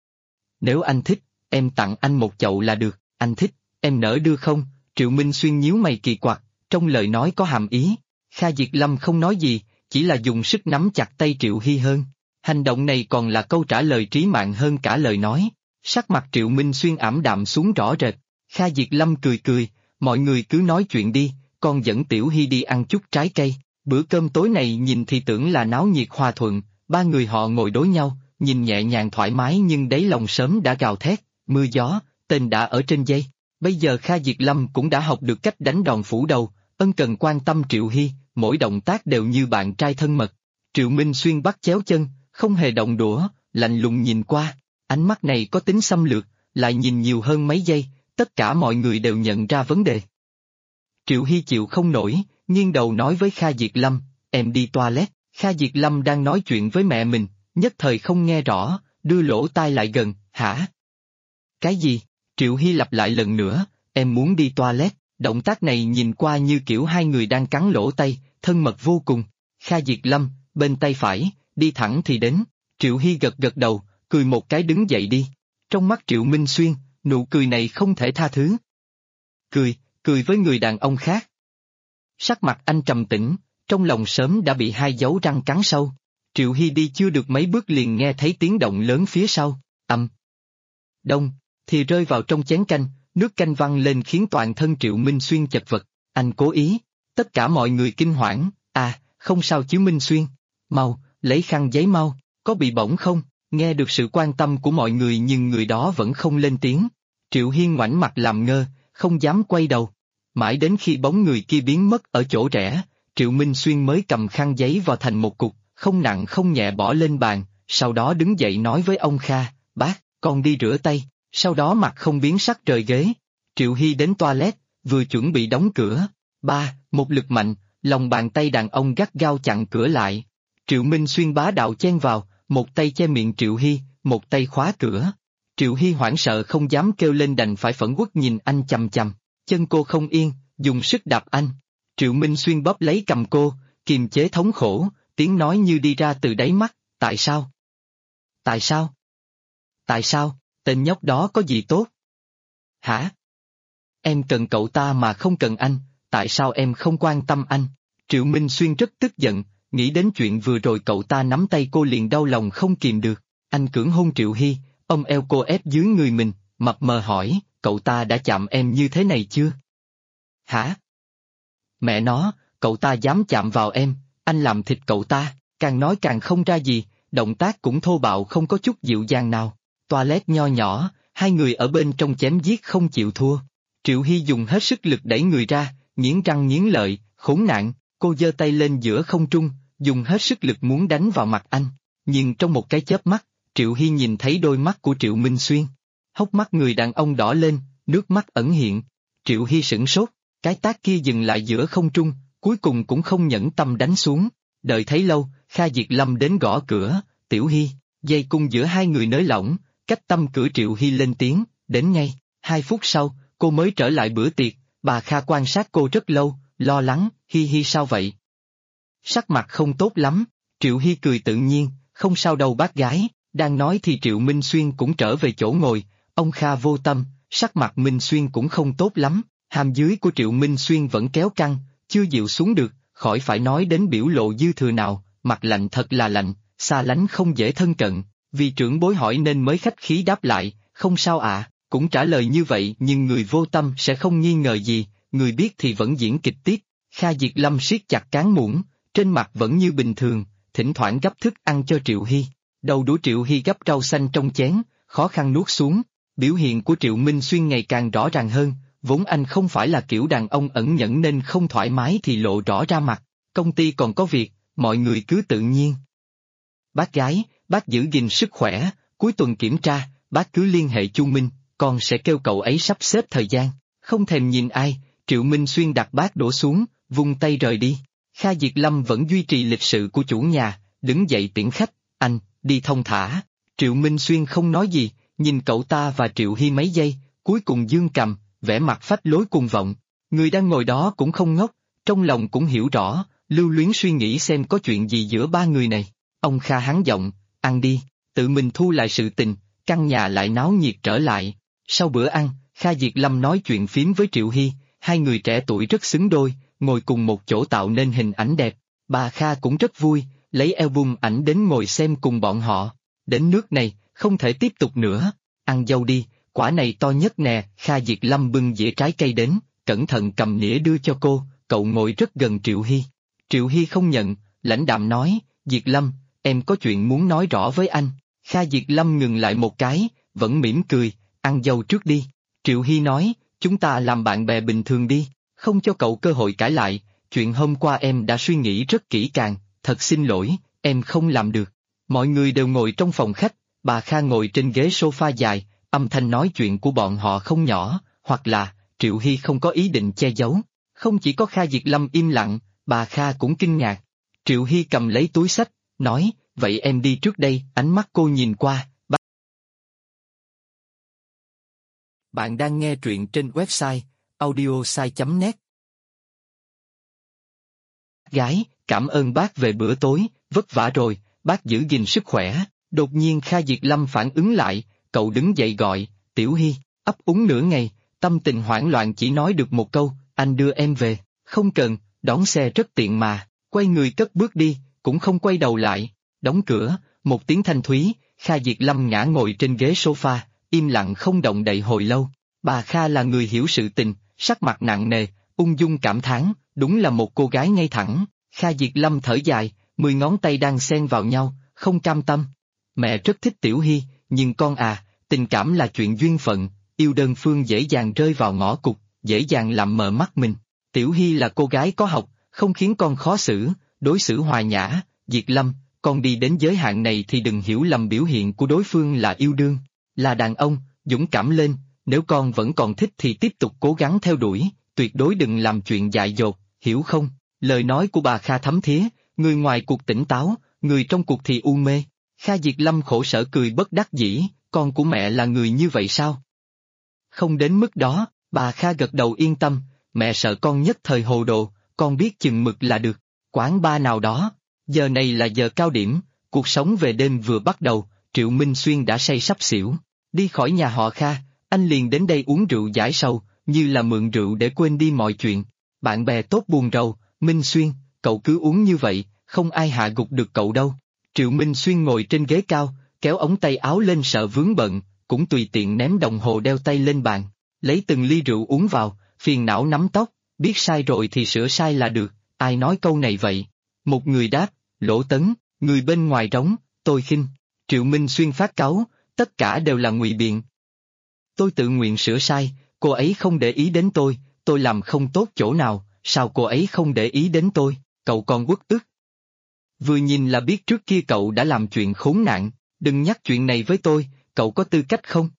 Nếu anh thích, em tặng anh một chậu là được, anh thích, em nỡ đưa không? Triệu Minh Xuyên nhíu mày kỳ quặc, trong lời nói có hàm ý. Kha Diệt Lâm không nói gì, chỉ là dùng sức nắm chặt tay Triệu Hy hơn. Hành động này còn là câu trả lời trí mạng hơn cả lời nói. Sắc mặt Triệu Minh Xuyên ảm đạm xuống rõ rệt. Kha Diệt Lâm cười cười, mọi người cứ nói chuyện đi, con dẫn Tiểu Hy đi ăn chút trái cây. Bữa cơm tối này nhìn thì tưởng là náo nhiệt hòa thuận, ba người họ ngồi đối nhau, nhìn nhẹ nhàng thoải mái nhưng đáy lòng sớm đã gào thét, mưa gió, tên đã ở trên dây. Bây giờ Kha Diệt Lâm cũng đã học được cách đánh đòn phủ đầu, ân cần quan tâm Triệu Hy, mỗi động tác đều như bạn trai thân mật. Triệu Minh Xuyên bắt chéo chân, không hề động đũa, lạnh lùng nhìn qua, ánh mắt này có tính xâm lược, lại nhìn nhiều hơn mấy giây, tất cả mọi người đều nhận ra vấn đề. Triệu Hy chịu không nổi, nghiêng đầu nói với Kha Diệt Lâm, em đi toilet. Kha Diệt Lâm đang nói chuyện với mẹ mình, nhất thời không nghe rõ, đưa lỗ tai lại gần, hả? Cái gì? Triệu Hy lặp lại lần nữa, em muốn đi toilet, động tác này nhìn qua như kiểu hai người đang cắn lỗ tay, thân mật vô cùng. Kha Diệt Lâm, bên tay phải, đi thẳng thì đến. Triệu Hy gật gật đầu, cười một cái đứng dậy đi. Trong mắt Triệu Minh Xuyên, nụ cười này không thể tha thứ. Cười với người đàn ông khác. Sắc mặt anh trầm tĩnh, trong lòng sớm đã bị hai dấu răng cắn sâu. Triệu Hy đi chưa được mấy bước liền nghe thấy tiếng động lớn phía sau, đông, thì rơi vào trong chén canh, nước canh văng lên khiến toàn thân Triệu Minh Xuyên chật vật. Anh cố ý, tất cả mọi người kinh hoảng, không sao chứ Minh Xuyên, mau, lấy khăn giấy mau, có bị bỏng không? Nghe được sự quan tâm của mọi người nhưng người đó vẫn không lên tiếng. Triệu Hiên ngoảnh mặt làm ngơ, không dám quay đầu. Mãi đến khi bóng người kia biến mất ở chỗ rẽ, Triệu Minh Xuyên mới cầm khăn giấy vào thành một cục, không nặng không nhẹ bỏ lên bàn, sau đó đứng dậy nói với ông Kha, bác, con đi rửa tay, sau đó mặt không biến sắc rời ghế. Triệu Hy đến toilet, vừa chuẩn bị đóng cửa, một lực mạnh, lòng bàn tay đàn ông gắt gao chặn cửa lại. Triệu Minh Xuyên bá đạo chen vào, một tay che miệng Triệu Hy, một tay khóa cửa. Triệu Hy hoảng sợ không dám kêu lên đành phải phẫn uất nhìn anh chằm chằm, chân cô không yên, dùng sức đạp anh. Triệu Minh Xuyên bóp lấy cầm cô, kiềm chế thống khổ, tiếng nói như đi ra từ đáy mắt, tại sao? Tại sao? Tại sao, tên nhóc đó có gì tốt? Hả? Em cần cậu ta mà không cần anh, tại sao em không quan tâm anh? Triệu Minh Xuyên rất tức giận, nghĩ đến chuyện vừa rồi cậu ta nắm tay cô liền đau lòng không kìm được. Anh cưỡng hôn Triệu Hy, ôm eo cô ép dưới người mình, mập mờ hỏi, cậu ta đã chạm em như thế này chưa? Hả? Mẹ nó, cậu ta dám chạm vào em, anh làm thịt cậu ta, càng nói càng không ra gì, động tác cũng thô bạo không có chút dịu dàng nào. Toilet nho nhỏ, hai người ở bên trong chém giết không chịu thua. Triệu Hy dùng hết sức lực đẩy người ra, nghiến răng nghiến lợi, khốn nạn, cô giơ tay lên giữa không trung, dùng hết sức lực muốn đánh vào mặt anh. Nhưng trong một cái chớp mắt, Triệu Hy nhìn thấy đôi mắt của Triệu Minh Xuyên. Hốc mắt người đàn ông đỏ lên, nước mắt ẩn hiện. Triệu Hy sửng sốt, cái tát kia dừng lại giữa không trung, cuối cùng cũng không nhẫn tâm đánh xuống. Đợi thấy lâu, Kha Diệt Lâm đến gõ cửa, Tiểu Hy, dây cung giữa hai người nới lỏng, cách tâm cửa Triệu Hy lên tiếng, đến ngay. 2 phút sau, cô mới trở lại bữa tiệc, bà Kha quan sát cô rất lâu, lo lắng, Hy sao vậy? Sắc mặt không tốt lắm, Triệu Hy cười tự nhiên, không sao đâu bác gái, đang nói thì Triệu Minh Xuyên cũng trở về chỗ ngồi, ông Kha vô tâm, sắc mặt Minh Xuyên cũng không tốt lắm, hàm dưới của Triệu Minh Xuyên vẫn kéo căng, chưa dịu xuống được, khỏi phải nói đến biểu lộ dư thừa nào, mặt lạnh thật là lạnh, xa lánh không dễ thân cận, vì trưởng bối hỏi nên mới khách khí đáp lại, không sao ạ. Cũng trả lời như vậy nhưng người vô tâm sẽ không nghi ngờ gì, người biết thì vẫn diễn kịch tiếp. Kha Diệt Lâm siết chặt cán muỗng, trên mặt vẫn như bình thường, thỉnh thoảng gấp thức ăn cho Triệu Hy. Đầu đũa Triệu Hy gấp rau xanh trong chén, khó khăn nuốt xuống. Biểu hiện của Triệu Minh Xuyên ngày càng rõ ràng hơn, vốn anh không phải là kiểu đàn ông ẩn nhẫn nên không thoải mái thì lộ rõ ra mặt. Công ty còn có việc, mọi người cứ tự nhiên. Bác gái, bác giữ gìn sức khỏe, cuối tuần kiểm tra, bác cứ liên hệ Chu Minh. Con sẽ kêu cậu ấy sắp xếp thời gian, không thèm nhìn ai. Triệu Minh Xuyên đặt bát đổ xuống, vung tay rời đi. Kha Diệt Lâm vẫn duy trì lịch sự của chủ nhà, đứng dậy tiễn khách, anh, đi thông thả. Triệu Minh Xuyên không nói gì, nhìn cậu ta và Triệu Hy mấy giây, cuối cùng dương cầm, vẻ mặt phách lối cuồng vọng. Người đang ngồi đó cũng không ngốc, trong lòng cũng hiểu rõ, lưu luyến suy nghĩ xem có chuyện gì giữa ba người này. Ông Kha hắn giọng, ăn đi, tự mình thu lại sự tình, căn nhà lại náo nhiệt trở lại. Sau bữa ăn, Kha Diệt Lâm nói chuyện phím với Triệu Hy, hai người trẻ tuổi rất xứng đôi, ngồi cùng một chỗ tạo nên hình ảnh đẹp. Bà Kha cũng rất vui, lấy album ảnh đến ngồi xem cùng bọn họ. Đến nước này, không thể tiếp tục nữa. Ăn dâu đi, quả này to nhất nè. Kha Diệt Lâm bưng dĩa trái cây đến, cẩn thận cầm nĩa đưa cho cô. Cậu ngồi rất gần Triệu Hy. Triệu Hy không nhận, lãnh đạm nói, Diệt Lâm, em có chuyện muốn nói rõ với anh. Kha Diệt Lâm ngừng lại một cái, vẫn mỉm cười, ăn dâu trước đi. Triệu Hy nói, chúng ta làm bạn bè bình thường đi, không cho cậu cơ hội cãi lại. Chuyện hôm qua em đã suy nghĩ rất kỹ càng, thật xin lỗi, em không làm được. Mọi người đều ngồi trong phòng khách, bà Kha ngồi trên ghế sofa dài, âm thanh nói chuyện của bọn họ không nhỏ, hoặc là, Triệu Hy không có ý định che giấu. Không chỉ có Kha Diệt Lâm im lặng, bà Kha cũng kinh ngạc. Triệu Hy cầm lấy túi xách, nói, vậy em đi trước đây. Ánh mắt cô nhìn qua. Bạn đang nghe truyện trên website audiosai.net. Gái, cảm ơn bác về bữa tối, vất vả rồi, bác giữ gìn sức khỏe. Đột nhiên Kha Diệt Lâm phản ứng lại, cậu đứng dậy gọi, Tiểu Hy, ấp úng nửa ngày, tâm tình hoảng loạn chỉ nói được một câu, anh đưa em về. Không cần, đón xe rất tiện mà. Quay người cất bước đi, cũng không quay đầu lại. Đóng cửa, một tiếng thanh thúy, Kha Diệt Lâm ngã ngồi trên ghế sofa, im lặng không động đậy hồi lâu. Bà Kha là người hiểu sự tình, sắc mặt nặng nề, ung dung cảm thán, đúng là một cô gái ngay thẳng. Kha Diệt Lâm thở dài, 10 ngón tay đang xen vào nhau, không cam tâm. Mẹ rất thích Tiểu Hy, nhưng con à, tình cảm là chuyện duyên phận, yêu đơn phương dễ dàng rơi vào ngõ cụt, dễ dàng làm mờ mắt mình. Tiểu Hy là cô gái có học, không khiến con khó xử, đối xử hòa nhã. Diệt Lâm, con đi đến giới hạn này thì đừng hiểu lầm biểu hiện của đối phương là yêu đương. Là đàn ông, dũng cảm lên, nếu con vẫn còn thích thì tiếp tục cố gắng theo đuổi, tuyệt đối đừng làm chuyện dại dột, hiểu không? Lời nói của bà Kha thấm thía, người ngoài cuộc tỉnh táo, người trong cuộc thì u mê. Kha Diệt Lâm khổ sở cười bất đắc dĩ, con của mẹ là người như vậy sao? Không đến mức đó, bà Kha gật đầu yên tâm, mẹ sợ con nhất thời hồ đồ, con biết chừng mực là được. Quán bar nào đó, giờ này là giờ cao điểm, cuộc sống về đêm vừa bắt đầu, Triệu Minh Xuyên đã say sắp xỉu. Đi khỏi nhà họ Kha, anh liền đến đây uống rượu giải sầu, như là mượn rượu để quên đi mọi chuyện. Bạn bè tốt buồn rầu, Minh Xuyên, cậu cứ uống như vậy, không ai hạ gục được cậu đâu. Triệu Minh Xuyên ngồi trên ghế cao, kéo ống tay áo lên sợ vướng bận, cũng tùy tiện ném đồng hồ đeo tay lên bàn, lấy từng ly rượu uống vào, phiền não nắm tóc, biết sai rồi thì sửa sai là được, ai nói câu này vậy? Một người đáp, Lỗ Tấn, người bên ngoài trống, tôi khinh. Triệu Minh Xuyên phát cáu, tất cả đều là ngụy biện. Tôi tự nguyện sửa sai, cô ấy không để ý đến tôi làm không tốt chỗ nào, sao cô ấy không để ý đến tôi, cậu còn uất ức. Vừa nhìn là biết trước kia cậu đã làm chuyện khốn nạn, đừng nhắc chuyện này với tôi, cậu có tư cách không?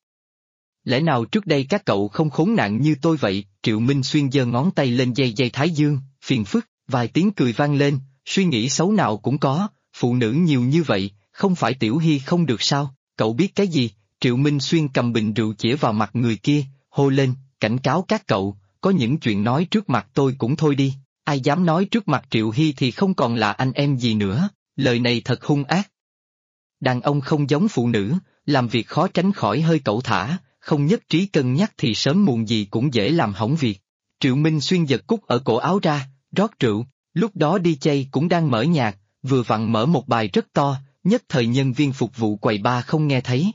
Lẽ nào trước đây các cậu không khốn nạn như tôi vậy? Triệu Minh Xuyên giơ ngón tay lên dây thái dương, phiền phức, vài tiếng cười vang lên, suy nghĩ xấu nào cũng có, phụ nữ nhiều như vậy, không phải Tiểu Hy không được sao, cậu biết cái gì? Triệu Minh Xuyên cầm bình rượu chĩa vào mặt người kia, hô lên, cảnh cáo các cậu, có những chuyện nói trước mặt tôi cũng thôi đi, ai dám nói trước mặt Triệu Hy thì không còn là anh em gì nữa, lời này thật hung ác. Đàn ông không giống phụ nữ, làm việc khó tránh khỏi hơi cẩu thả, không nhất trí cân nhắc thì sớm muộn gì cũng dễ làm hỏng việc. Triệu Minh Xuyên giật cúc ở cổ áo ra, rót rượu, lúc đó DJ cũng đang mở nhạc, vừa vặn mở một bài rất to, nhất thời nhân viên phục vụ quầy bar không nghe thấy.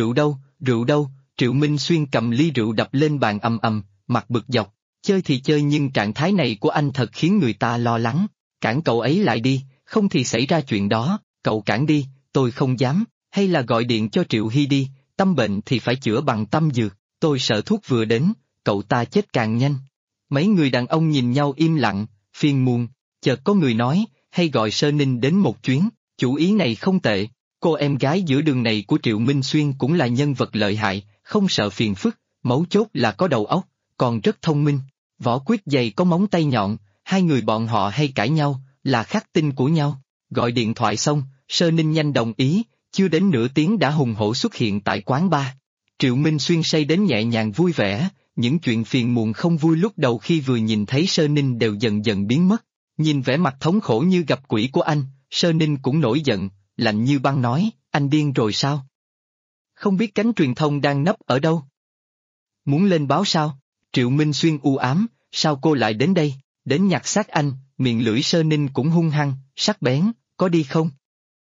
Rượu đâu, Triệu Minh Xuyên cầm ly rượu đập lên bàn ầm ầm, mặt bực dọc, chơi thì chơi nhưng trạng thái này của anh thật khiến người ta lo lắng, cản cậu ấy lại đi, không thì xảy ra chuyện đó, cậu cản đi, tôi không dám, hay là gọi điện cho Triệu Hy đi, tâm bệnh thì phải chữa bằng tâm dược, tôi sợ thuốc vừa đến, cậu ta chết càng nhanh. Mấy người đàn ông nhìn nhau im lặng, phiền muộn, chợt có người nói, hay gọi Sơ Ninh đến một chuyến, chủ ý này không tệ. Cô em gái giữa đường này của Triệu Minh Xuyên cũng là nhân vật lợi hại, không sợ phiền phức, mấu chốt là có đầu óc, còn rất thông minh. Võ quyết dày có móng tay nhọn, hai người bọn họ hay cãi nhau, là khắc tinh của nhau. Gọi điện thoại xong, Sơ Ninh nhanh đồng ý, chưa đến nửa tiếng đã hùng hổ xuất hiện tại quán bar. Triệu Minh Xuyên say đến nhẹ nhàng vui vẻ, những chuyện phiền muộn không vui lúc đầu khi vừa nhìn thấy Sơ Ninh đều dần dần biến mất. Nhìn vẻ mặt thống khổ như gặp quỷ của anh, Sơ Ninh cũng nổi giận. Lạnh như băng nói, anh điên rồi sao? Không biết cánh truyền thông đang nấp ở đâu? Muốn lên báo sao? Triệu Minh Xuyên u ám, sao cô lại đến đây? Đến nhặt xác anh, miệng lưỡi Sơ Ninh cũng hung hăng, sắc bén, có đi không?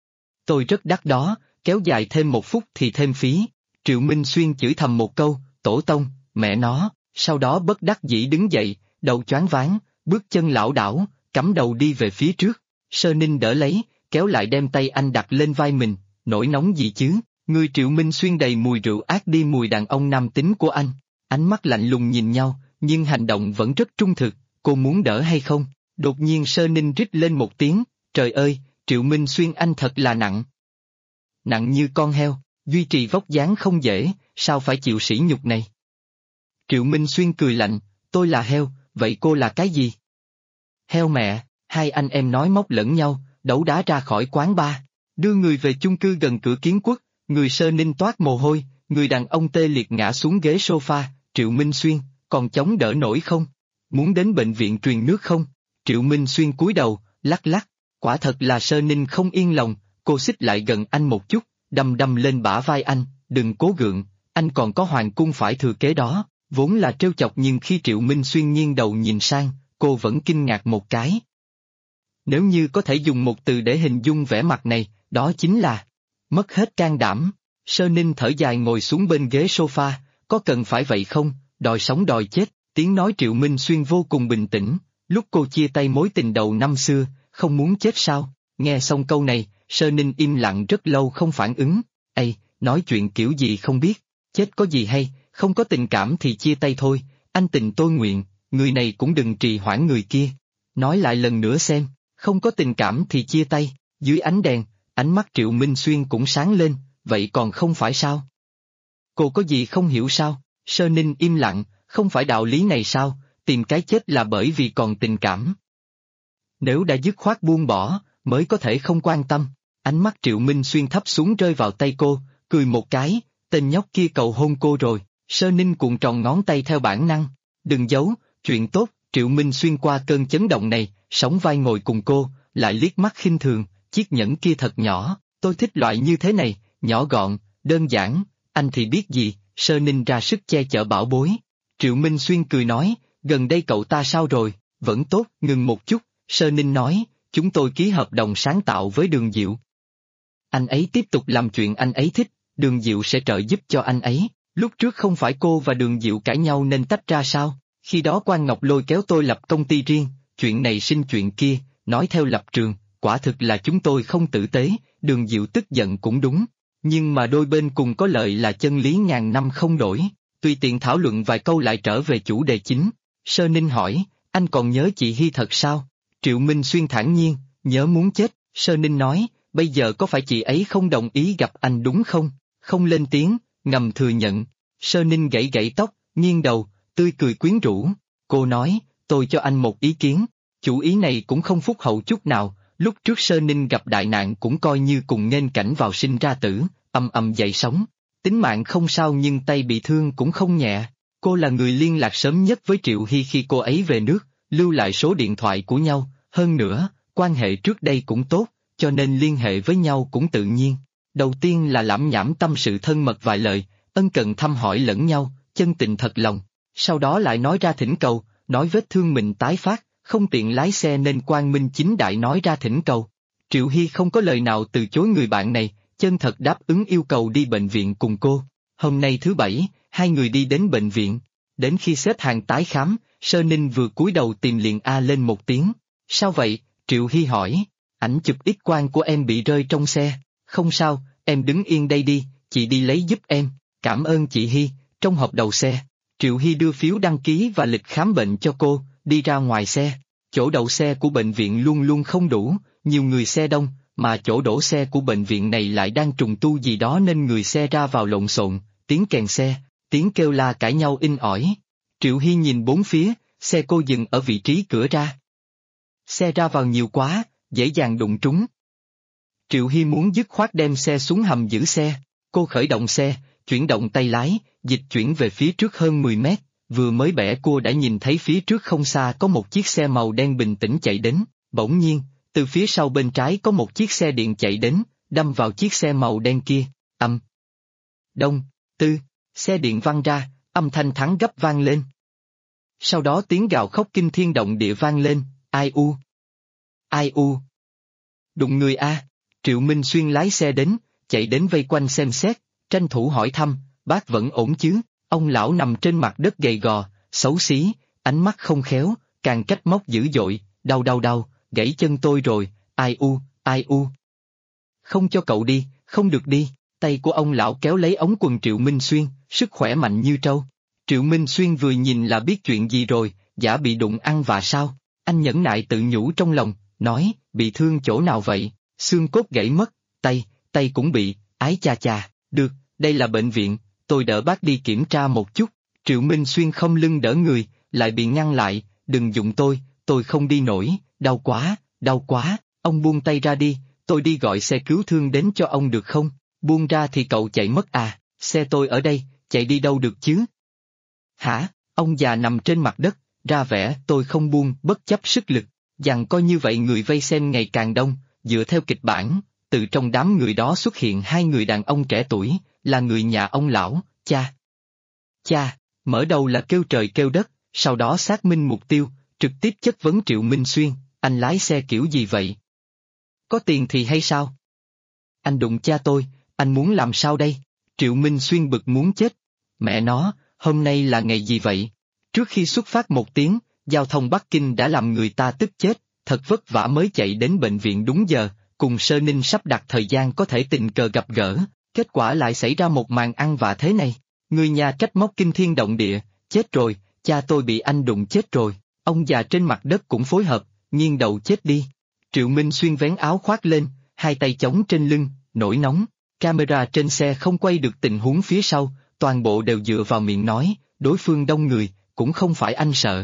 Tôi rất đắt đó, kéo dài thêm 1 phút thì thêm phí. Triệu Minh Xuyên chửi thầm một câu, tổ tông, mẹ nó, sau đó bất đắc dĩ đứng dậy, đầu choáng váng, bước chân lảo đảo, cắm đầu đi về phía trước. Sơ Ninh đỡ lấy, kéo lại đem tay anh đặt lên vai mình, nổi nóng gì chứ, người Triệu Minh Xuyên đầy mùi rượu ác đi mùi đàn ông nam tính của anh. Ánh mắt lạnh lùng nhìn nhau, nhưng hành động vẫn rất trung thực, cô muốn đỡ hay không? Đột nhiên Sơ Ninh rít lên một tiếng, trời ơi, Triệu Minh Xuyên anh thật là nặng. Nặng như con heo, duy trì vóc dáng không dễ, sao phải chịu sỉ nhục này? Triệu Minh Xuyên cười lạnh, tôi là heo, vậy cô là cái gì? Heo mẹ, hai anh em nói móc lẫn nhau, đấu đá ra khỏi quán bar, đưa người về chung cư gần cửa Kiến Quốc, người Sơ Ninh toát mồ hôi, người đàn ông tê liệt ngã xuống ghế sofa, Triệu Minh Xuyên, còn chống đỡ nổi không? Muốn đến bệnh viện truyền nước không? Triệu Minh Xuyên cúi đầu, lắc lắc, quả thật là Sơ Ninh không yên lòng, cô xích lại gần anh một chút, đâm đâm lên bả vai anh, đừng cố gượng, anh còn có hoàng cung phải thừa kế đó, vốn là trêu chọc nhưng khi Triệu Minh Xuyên nghiêng đầu nhìn sang, cô vẫn kinh ngạc một cái. Nếu như có thể dùng một từ để hình dung vẻ mặt này, đó chính là mất hết can đảm. Sơ Ninh thở dài ngồi xuống bên ghế sofa, có cần phải vậy không, đòi sống đòi chết, tiếng nói Triệu Minh Xuyên vô cùng bình tĩnh, lúc cô chia tay mối tình đầu năm xưa, không muốn chết sao? Nghe xong câu này, Sơ Ninh im lặng rất lâu không phản ứng, ây, nói chuyện kiểu gì không biết, chết có gì hay, không có tình cảm thì chia tay thôi, anh tình tôi nguyện, người này cũng đừng trì hoãn người kia. Nói lại lần nữa xem, không có tình cảm thì chia tay, dưới ánh đèn, ánh mắt Triệu Minh Xuyên cũng sáng lên, vậy còn không phải sao? Cô có gì không hiểu sao? Sơ Ninh im lặng, không phải đạo lý này sao, tìm cái chết là bởi vì còn tình cảm. Nếu đã dứt khoát buông bỏ, mới có thể không quan tâm. Ánh mắt Triệu Minh Xuyên thấp xuống rơi vào tay cô, cười một cái, tên nhóc kia cầu hôn cô rồi, Sơ Ninh cuộn tròn ngón tay theo bản năng. Đừng giấu, chuyện tốt, Triệu Minh Xuyên qua cơn chấn động này, sóng vai ngồi cùng cô, lại liếc mắt khinh thường, chiếc nhẫn kia thật nhỏ, tôi thích loại như thế này, nhỏ gọn, đơn giản, anh thì biết gì, Sơ Ninh ra sức che chở bảo bối. Triệu Minh Xuyên cười nói, gần đây cậu ta sao rồi, vẫn tốt, ngừng một chút, Sơ Ninh nói, chúng tôi ký hợp đồng sáng tạo với Đường Diệu. Anh ấy tiếp tục làm chuyện anh ấy thích, Đường Diệu sẽ trợ giúp cho anh ấy, lúc trước không phải cô và Đường Diệu cãi nhau nên tách ra sao, khi đó Quan Ngọc lôi kéo tôi lập công ty riêng, chuyện này sinh chuyện kia, nói theo lập trường, quả thực là chúng tôi không tử tế, Đường Diệu tức giận cũng đúng, nhưng mà đôi bên cùng có lợi là chân lý ngàn năm không đổi, tùy tiện thảo luận vài câu lại trở về chủ đề chính. Sơ Ninh hỏi, anh còn nhớ chị Hy thật sao? Triệu Minh Xuyên thản nhiên, nhớ muốn chết, Sơ Ninh nói, bây giờ có phải chị ấy không đồng ý gặp anh đúng không? Không lên tiếng, ngầm thừa nhận. Sơ Ninh gãy gãy tóc, nghiêng đầu, tươi cười quyến rũ. Cô nói, tôi cho anh một ý kiến. Chủ ý này cũng không phúc hậu chút nào, lúc trước Sơ Ninh gặp đại nạn cũng coi như cùng nghênh cảnh vào sinh ra tử, ầm ầm dậy sóng. Tính mạng không sao nhưng tay bị thương cũng không nhẹ. Cô là người liên lạc sớm nhất với Triệu Hy khi cô ấy về nước, lưu lại số điện thoại của nhau, hơn nữa, quan hệ trước đây cũng tốt, cho nên liên hệ với nhau cũng tự nhiên. Đầu tiên là lảm nhảm tâm sự thân mật vài lời, ân cần thăm hỏi lẫn nhau, chân tình thật lòng. Sau đó lại nói ra thỉnh cầu, nói vết thương mình tái phát, không tiện lái xe nên quang minh chính đại nói ra thỉnh cầu. Triệu Hy không có lời nào từ chối người bạn này, chân thật đáp ứng yêu cầu đi bệnh viện cùng cô. Hôm nay thứ Bảy, hai người đi đến bệnh viện. Đến khi xếp hàng tái khám, Sơ Ninh vừa cúi đầu tìm liền a lên một tiếng. Sao vậy? Triệu Hy hỏi. Ảnh chụp X quang của em bị rơi trong xe. Không sao, em đứng yên đây đi, chị đi lấy giúp em. Cảm ơn chị Hy, trong hộp đầu xe. Triệu Hy đưa phiếu đăng ký và lịch khám bệnh cho cô, đi ra ngoài xe. Chỗ đậu xe của bệnh viện luôn luôn không đủ, nhiều người xe đông, mà chỗ đổ xe của bệnh viện này lại đang trùng tu gì đó nên người xe ra vào lộn xộn, tiếng kèn xe, tiếng kêu la cãi nhau inh ỏi. Triệu Hy nhìn bốn phía, xe cô dừng ở vị trí cửa ra. Xe ra vào nhiều quá, dễ dàng đụng trúng. Triệu Hy muốn dứt khoát đem xe xuống hầm giữ xe, cô khởi động xe, chuyển động tay lái, dịch chuyển về phía trước hơn 10 mét, vừa mới bẻ cua đã nhìn thấy phía trước không xa có một chiếc xe màu đen bình tĩnh chạy đến, bỗng nhiên, từ phía sau bên trái có một chiếc xe điện chạy đến, đâm vào chiếc xe màu đen kia, đông, tư, xe điện văng ra, âm thanh thắng gấp vang lên. Sau đó tiếng gào khóc kinh thiên động địa vang lên, ai u? Ai u? Đụng người a! Triệu Minh Xuyên lái xe đến, chạy đến vây quanh xem xét, tranh thủ hỏi thăm, bác vẫn ổn chứ? Ông lão nằm trên mặt đất gầy gò, xấu xí, ánh mắt không khéo, càng trách móc dữ dội, đau đau đau, gãy chân tôi rồi, ai u, ai u. Không cho cậu đi, không được đi, tay của ông lão kéo lấy ống quần Triệu Minh Xuyên, sức khỏe mạnh như trâu. Triệu Minh Xuyên vừa nhìn là biết chuyện gì rồi, giả bị đụng ăn vạ sao? Anh nhẫn nại tự nhủ trong lòng, nói, bị thương chỗ nào vậy? Xương cốt gãy mất, tay cũng bị, ái cha cha, được, đây là bệnh viện, tôi đỡ bác đi kiểm tra một chút. Triệu Minh Xuyên không lưng đỡ người, lại bị ngăn lại, đừng dụng tôi không đi nổi, đau quá, ông buông tay ra đi, tôi đi gọi xe cứu thương đến cho ông được không? Buông ra thì cậu chạy mất à, xe tôi ở đây, chạy đi đâu được chứ? Hả, ông già nằm trên mặt đất, ra vẻ tôi không buông, bất chấp sức lực, dằn co như vậy người vây xem ngày càng đông, dựa theo kịch bản, từ trong đám người đó xuất hiện hai người đàn ông trẻ tuổi, là người nhà ông lão, cha, mở đầu là kêu trời kêu đất, sau đó xác minh mục tiêu, trực tiếp chất vấn Triệu Minh Xuyên, anh lái xe kiểu gì vậy? Có tiền thì hay sao? Anh đụng cha tôi, anh muốn làm sao đây? Triệu Minh Xuyên bực muốn chết. Mẹ nó, hôm nay là ngày gì vậy? Trước khi xuất phát một tiếng, giao thông Bắc Kinh đã làm người ta tức chết, thật vất vả mới chạy đến bệnh viện đúng giờ, cùng Sơ Ninh sắp đặt thời gian có thể tình cờ gặp gỡ, kết quả lại xảy ra một màn ăn vạ thế này. Người nhà trách móc kinh thiên động địa, chết rồi, cha tôi bị anh đụng chết rồi, ông già trên mặt đất cũng phối hợp, nghiêng đầu chết đi. Triệu Minh Xuyên vén áo khoác lên, hai tay chống trên lưng, nổi nóng, camera trên xe không quay được tình huống phía sau, toàn bộ đều dựa vào miệng nói, đối phương đông người, cũng không phải anh sợ.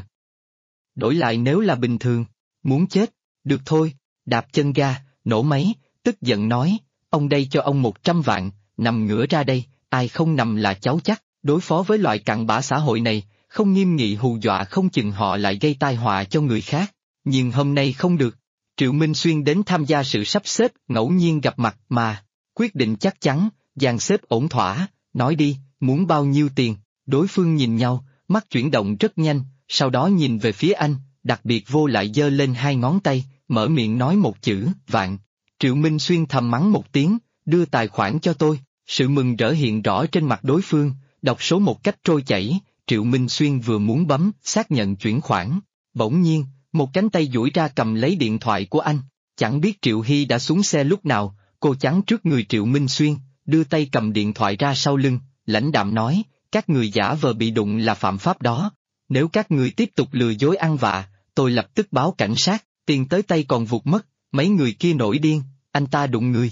Đổi lại nếu là bình thường, muốn chết, được thôi, đạp chân ga, nổ máy, tức giận nói, ông đây cho ông 100 vạn, nằm ngửa ra đây, ai không nằm là cháu chắc, đối phó với loại cặn bã xã hội này, không nghiêm nghị hù dọa không chừng họ lại gây tai họa cho người khác, nhưng hôm nay không được. Triệu Minh Xuyên đến tham gia sự sắp xếp ngẫu nhiên gặp mặt mà, quyết định chắc chắn, dàn xếp ổn thỏa, nói đi, muốn bao nhiêu tiền, đối phương nhìn nhau, mắt chuyển động rất nhanh, sau đó nhìn về phía anh, đặc biệt vô lại giơ lên hai ngón tay, mở miệng nói một chữ, vạn. Triệu Minh Xuyên thầm mắng một tiếng, đưa tài khoản cho tôi, sự mừng rỡ hiện rõ trên mặt đối phương, đọc số một cách trôi chảy, Triệu Minh Xuyên vừa muốn bấm, xác nhận chuyển khoản, bỗng nhiên, một cánh tay duỗi ra cầm lấy điện thoại của anh, chẳng biết Triệu Hy đã xuống xe lúc nào, cô chắn trước người Triệu Minh Xuyên, đưa tay cầm điện thoại ra sau lưng, lãnh đạm nói, các người giả vờ bị đụng là phạm pháp đó, nếu các người tiếp tục lừa dối ăn vạ, tôi lập tức báo cảnh sát, tiền tới tay còn vụt mất, mấy người kia nổi điên, anh ta đụng người.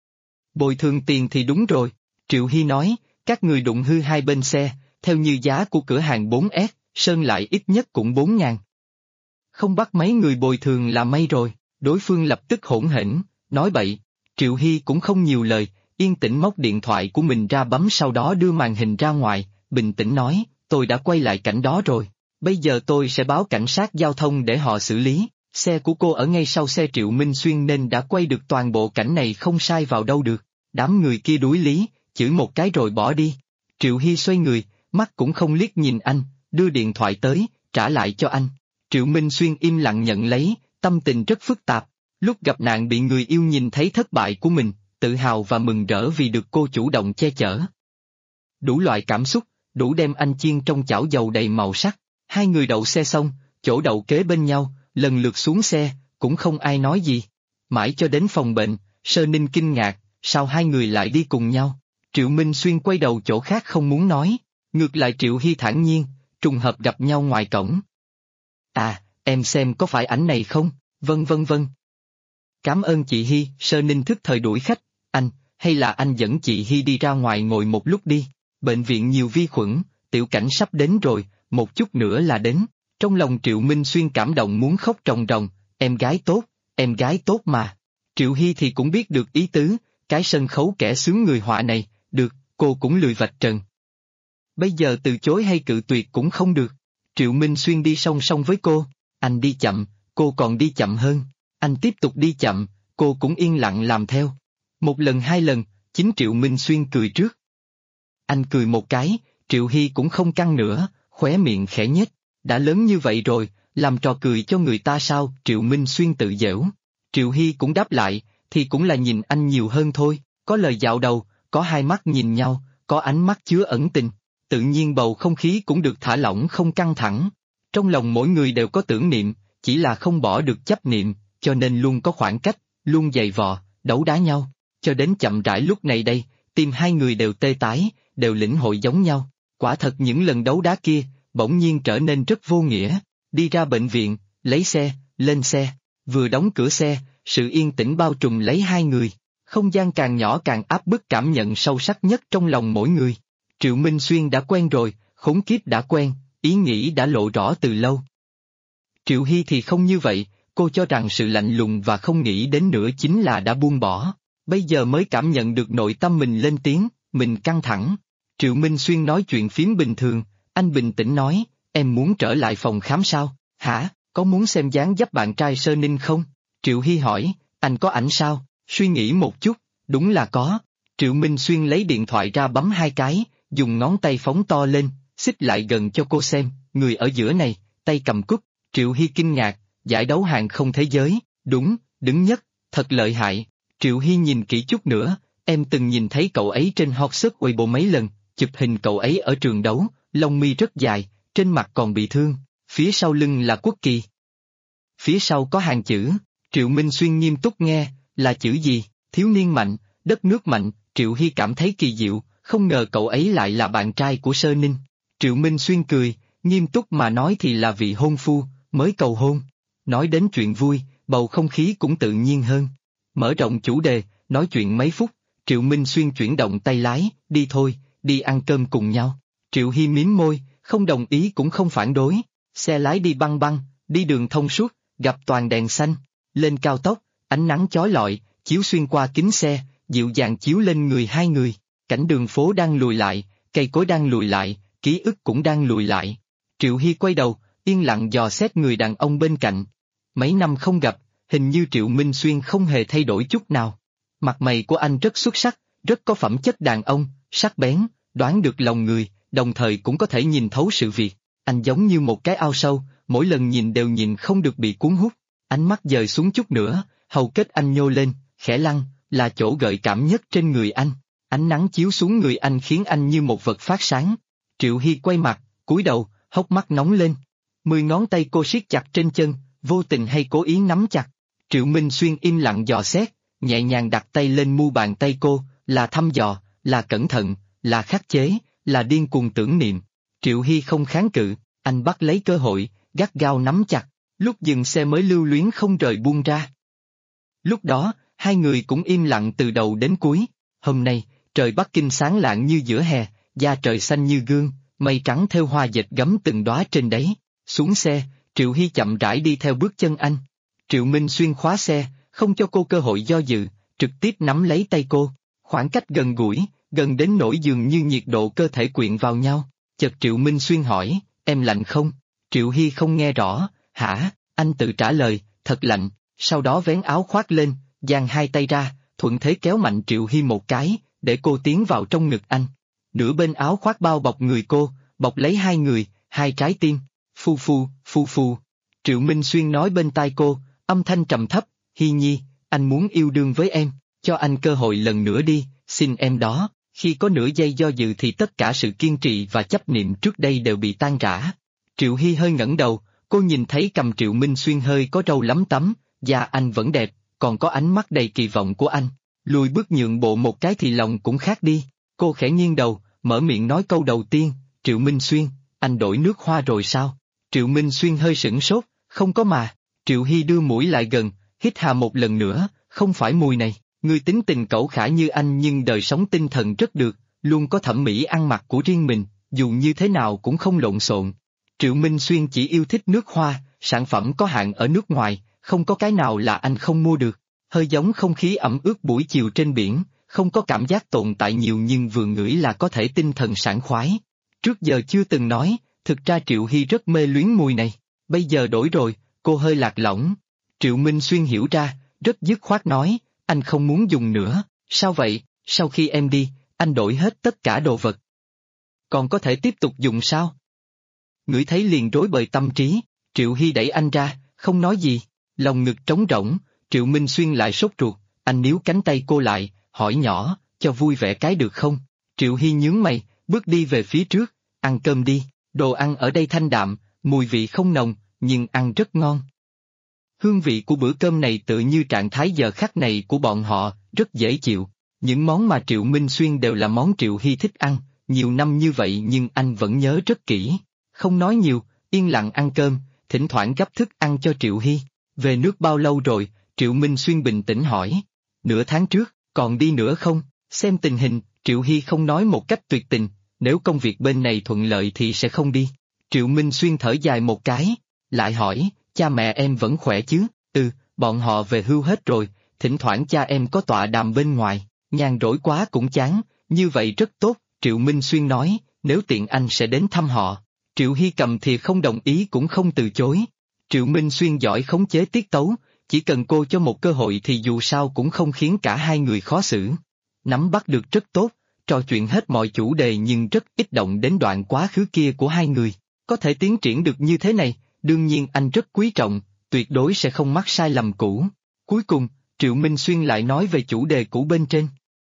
Bồi thường tiền thì đúng rồi, Triệu Hy nói, các người đụng hư hai bên xe, theo như giá của cửa hàng 4S, sơn lại ít nhất cũng 4.000. Không bắt mấy người bồi thường là may rồi, đối phương lập tức hỗn hển, nói bậy, Triệu Hy cũng không nhiều lời, yên tĩnh móc điện thoại của mình ra bấm sau đó đưa màn hình ra ngoài, bình tĩnh nói, tôi đã quay lại cảnh đó rồi, bây giờ tôi sẽ báo cảnh sát giao thông để họ xử lý, xe của cô ở ngay sau xe Triệu Minh Xuyên nên đã quay được toàn bộ cảnh này không sai vào đâu được, đám người kia đuổi lý, chửi một cái rồi bỏ đi. Triệu Hy xoay người, mắt cũng không liếc nhìn anh, đưa điện thoại tới, trả lại cho anh. Triệu Minh Xuyên im lặng nhận lấy, tâm tình rất phức tạp, lúc gặp nạn bị người yêu nhìn thấy thất bại của mình, tự hào và mừng rỡ vì được cô chủ động che chở. Đủ loại cảm xúc, đủ đem anh chiên trong chảo dầu đầy màu sắc, hai người đậu xe xong, chỗ đậu kế bên nhau, lần lượt xuống xe, cũng không ai nói gì. Mãi cho đến phòng bệnh, Sơ Ninh kinh ngạc, sao hai người lại đi cùng nhau? Triệu Minh Xuyên quay đầu chỗ khác không muốn nói, ngược lại Triệu Hy thản nhiên, trùng hợp gặp nhau ngoài cổng. À, em xem có phải ảnh này không? Vâng. Cảm ơn chị Hy, Sơ Ninh thức thời đuổi khách, hay là anh dẫn chị Hy đi ra ngoài ngồi một lúc đi, bệnh viện nhiều vi khuẩn, tiểu cảnh sắp đến rồi, một chút nữa là đến. Trong lòng Triệu Minh Xuyên cảm động muốn khóc ròng ròng, em gái tốt mà. Triệu Hy thì cũng biết được ý tứ, cái sân khấu kẻ sướng người họa này, được, cô cũng lười vạch trần. Bây giờ từ chối hay cự tuyệt cũng không được. Triệu Minh Xuyên đi song song với cô, anh đi chậm, cô còn đi chậm hơn, anh tiếp tục đi chậm, cô cũng yên lặng làm theo. Một lần hai lần, chính Triệu Minh Xuyên cười trước. Anh cười một cái, Triệu Hy cũng không căng nữa, khóe miệng khẽ nhếch. đã lớn như vậy rồi, làm trò cười cho người ta sao? Triệu Minh Xuyên tự giễu. Triệu Hy cũng đáp lại, thì cũng là nhìn anh nhiều hơn thôi, có lời dạo đầu, có hai mắt nhìn nhau, có ánh mắt chứa ẩn tình, tự nhiên bầu không khí cũng được thả lỏng không căng thẳng. Trong lòng mỗi người đều có tưởng niệm, chỉ là không bỏ được chấp niệm, cho nên luôn có khoảng cách, luôn giày vò, đấu đá nhau, cho đến chậm rãi lúc này đây, tim hai người đều tê tái, đều lĩnh hội giống nhau. Quả thật những lần đấu đá kia, bỗng nhiên trở nên rất vô nghĩa. Đi ra bệnh viện, lấy xe, lên xe, vừa đóng cửa xe, sự yên tĩnh bao trùm lấy hai người. Không gian càng nhỏ càng áp bức cảm nhận sâu sắc nhất trong lòng mỗi người. Triệu Minh Xuyên đã quen rồi, khốn kiếp đã quen, ý nghĩ đã lộ rõ từ lâu. Triệu Hy thì không như vậy, cô cho rằng sự lạnh lùng và không nghĩ đến nữa chính là đã buông bỏ. Bây giờ mới cảm nhận được nội tâm mình lên tiếng, mình căng thẳng. Triệu Minh Xuyên nói chuyện phím bình thường, anh bình tĩnh nói, em muốn trở lại phòng khám sao? Hả, có muốn xem dáng dấp bạn trai Sơ Ninh không? Triệu Hy hỏi, anh có ảnh sao? Suy nghĩ một chút, đúng là có. Triệu Minh Xuyên lấy điện thoại ra bấm hai cái, dùng ngón tay phóng to lên, xích lại gần cho cô xem, người ở giữa này, tay cầm cúp. Triệu Hy kinh ngạc, giải đấu hàng không thế giới, đúng, đứng nhất, thật lợi hại. Triệu Hy nhìn kỹ chút nữa, em từng nhìn thấy cậu ấy trên hot search Weibo mấy lần, chụp hình cậu ấy ở trường đấu, lông mi rất dài, trên mặt còn bị thương, phía sau lưng là quốc kỳ. Phía sau có hàng chữ, Triệu Minh Xuyên nghiêm túc nghe, là chữ gì? Thiếu niên mạnh, đất nước mạnh. Triệu Hy cảm thấy kỳ diệu, không ngờ cậu ấy lại là bạn trai của Sơ Ninh. Triệu Minh Xuyên cười, nghiêm túc mà nói thì là vị hôn phu, mới cầu hôn. Nói đến chuyện vui, bầu không khí cũng tự nhiên hơn. Mở rộng chủ đề, nói chuyện mấy phút, Triệu Minh Xuyên chuyển động tay lái, đi thôi, đi ăn cơm cùng nhau. Triệu Hy mím môi, không đồng ý cũng không phản đối. Xe lái đi băng băng, đi đường thông suốt, gặp toàn đèn xanh. Lên cao tốc, ánh nắng chói lọi, chiếu xuyên qua kính xe, dịu dàng chiếu lên người hai người. Cảnh đường phố đang lùi lại, cây cối đang lùi lại, ký ức cũng đang lùi lại. Triệu Hy quay đầu, yên lặng dò xét người đàn ông bên cạnh. Mấy năm không gặp, hình như Triệu Minh Xuyên không hề thay đổi chút nào. Mặt mày của anh rất xuất sắc, rất có phẩm chất đàn ông, sắc bén, đoán được lòng người, đồng thời cũng có thể nhìn thấu sự việc. Anh giống như một cái ao sâu, mỗi lần nhìn đều nhìn không được bị cuốn hút. Ánh mắt dời xuống chút nữa, hầu kết anh nhô lên, khẽ lăn, là chỗ gợi cảm nhất trên người anh. Ánh nắng chiếu xuống người anh khiến anh như một vật phát sáng. Triệu Hy quay mặt, cúi đầu, hốc mắt nóng lên. 10 ngón tay cô siết chặt trên chân, vô tình hay cố ý nắm chặt. Triệu Minh Xuyên im lặng dò xét, nhẹ nhàng đặt tay lên mu bàn tay cô, là thăm dò, là cẩn thận, là khắc chế, là điên cuồng tưởng niệm. Triệu Hy không kháng cự, anh bắt lấy cơ hội, gắt gao nắm chặt, lúc dừng xe mới lưu luyến không rời buông ra. Lúc đó, hai người cũng im lặng từ đầu đến cuối. Hôm nay, trời Bắc Kinh sáng lạng như giữa hè, da trời xanh như gương, mây trắng thêu hoa dệt gấm từng đóa trên đấy. Xuống xe, Triệu Hy chậm rãi đi theo bước chân anh. Triệu Minh Xuyên khóa xe, không cho cô cơ hội do dự, trực tiếp nắm lấy tay cô. Khoảng cách gần gũi, gần đến nỗi dường như nhiệt độ cơ thể quyện vào nhau. Chợt Triệu Minh Xuyên hỏi, em lạnh không? Triệu Hy không nghe rõ, hả? Anh tự trả lời, thật lạnh, sau đó vén áo khoác lên, dang hai tay ra, thuận thế kéo mạnh Triệu Hy một cái, để cô tiến vào trong ngực anh. Nửa bên áo khoác bao bọc người cô, bọc lấy hai người, hai trái tim. Phu phu, phu phu. Triệu Minh Xuyên nói bên tai cô, âm thanh trầm thấp, Hy Nhi, anh muốn yêu đương với em, cho anh cơ hội lần nữa đi, xin em đó. Khi có nửa giây do dự thì tất cả sự kiên trì và chấp niệm trước đây đều bị tan rã. Triệu Hy hơi ngẩng đầu, cô nhìn thấy cằm Triệu Minh Xuyên hơi có râu lấm tấm, da anh vẫn đẹp, còn có ánh mắt đầy kỳ vọng của anh. Lùi bước nhượng bộ một cái thì lòng cũng khác đi. Cô khẽ nghiêng đầu, mở miệng nói câu đầu tiên, Triệu Minh Xuyên, anh đổi nước hoa rồi sao? Triệu Minh Xuyên hơi sửng sốt, không có mà. Triệu Hy đưa mũi lại gần, hít hà một lần nữa, không phải mùi này. Người tính tình cẩu khả như anh nhưng đời sống tinh thần rất được, luôn có thẩm mỹ ăn mặc của riêng mình, dù như thế nào cũng không lộn xộn. Triệu Minh Xuyên chỉ yêu thích nước hoa, sản phẩm có hạn ở nước ngoài, không có cái nào là anh không mua được. Hơi giống không khí ẩm ướt buổi chiều trên biển, không có cảm giác tồn tại nhiều nhưng vừa ngửi là có thể tinh thần sảng khoái. Trước giờ chưa từng nói, thực ra Triệu Hy rất mê luyến mùi này, bây giờ đổi rồi, cô hơi lạc lõng. Triệu Minh Xuyên hiểu ra, rất dứt khoát nói, anh không muốn dùng nữa, sao vậy, sau khi em đi, anh đổi hết tất cả đồ vật. Còn có thể tiếp tục dùng sao? ngửi thấy liền rối bời tâm trí. Triệu Hy đẩy anh ra, không nói gì, lòng ngực trống rỗng. Triệu Minh Xuyên lại sốt ruột, anh níu cánh tay cô lại, hỏi nhỏ, cho vui vẻ cái được không? Triệu Hy nhướng mày, bước đi về phía trước, ăn cơm đi, đồ ăn ở đây thanh đạm, mùi vị không nồng, nhưng ăn rất ngon. Hương vị của bữa cơm này tự như trạng thái giờ khắc này của bọn họ, rất dễ chịu. Những món mà Triệu Minh Xuyên đều là món Triệu Hy thích ăn, nhiều năm như vậy nhưng anh vẫn nhớ rất kỹ. Không nói nhiều, yên lặng ăn cơm, thỉnh thoảng gấp thức ăn cho Triệu Hy. Về nước bao lâu rồi? Triệu Minh Xuyên bình tĩnh hỏi. Nửa tháng trước, còn đi nữa không? Xem tình hình, Triệu Hy không nói một cách tuyệt tình, nếu công việc bên này thuận lợi thì sẽ không đi. Triệu Minh Xuyên thở dài một cái, lại hỏi, cha mẹ em vẫn khỏe chứ? Bọn họ về hưu hết rồi, thỉnh thoảng cha em có tọa đàm bên ngoài, nhàn rỗi quá cũng chán, như vậy rất tốt, Triệu Minh Xuyên nói, nếu tiện anh sẽ đến thăm họ. Triệu Hy cầm thì không đồng ý cũng không từ chối. Triệu Minh Xuyên giỏi khống chế tiết tấu, chỉ cần cô cho một cơ hội thì dù sao cũng không khiến cả hai người khó xử. Nắm bắt được rất tốt, trò chuyện hết mọi chủ đề nhưng rất ít động đến đoạn quá khứ kia của hai người. Có thể tiến triển được như thế này, đương nhiên anh rất quý trọng, tuyệt đối sẽ không mắc sai lầm cũ. Cuối cùng, Triệu Minh Xuyên lại nói về chủ đề cũ bên trên.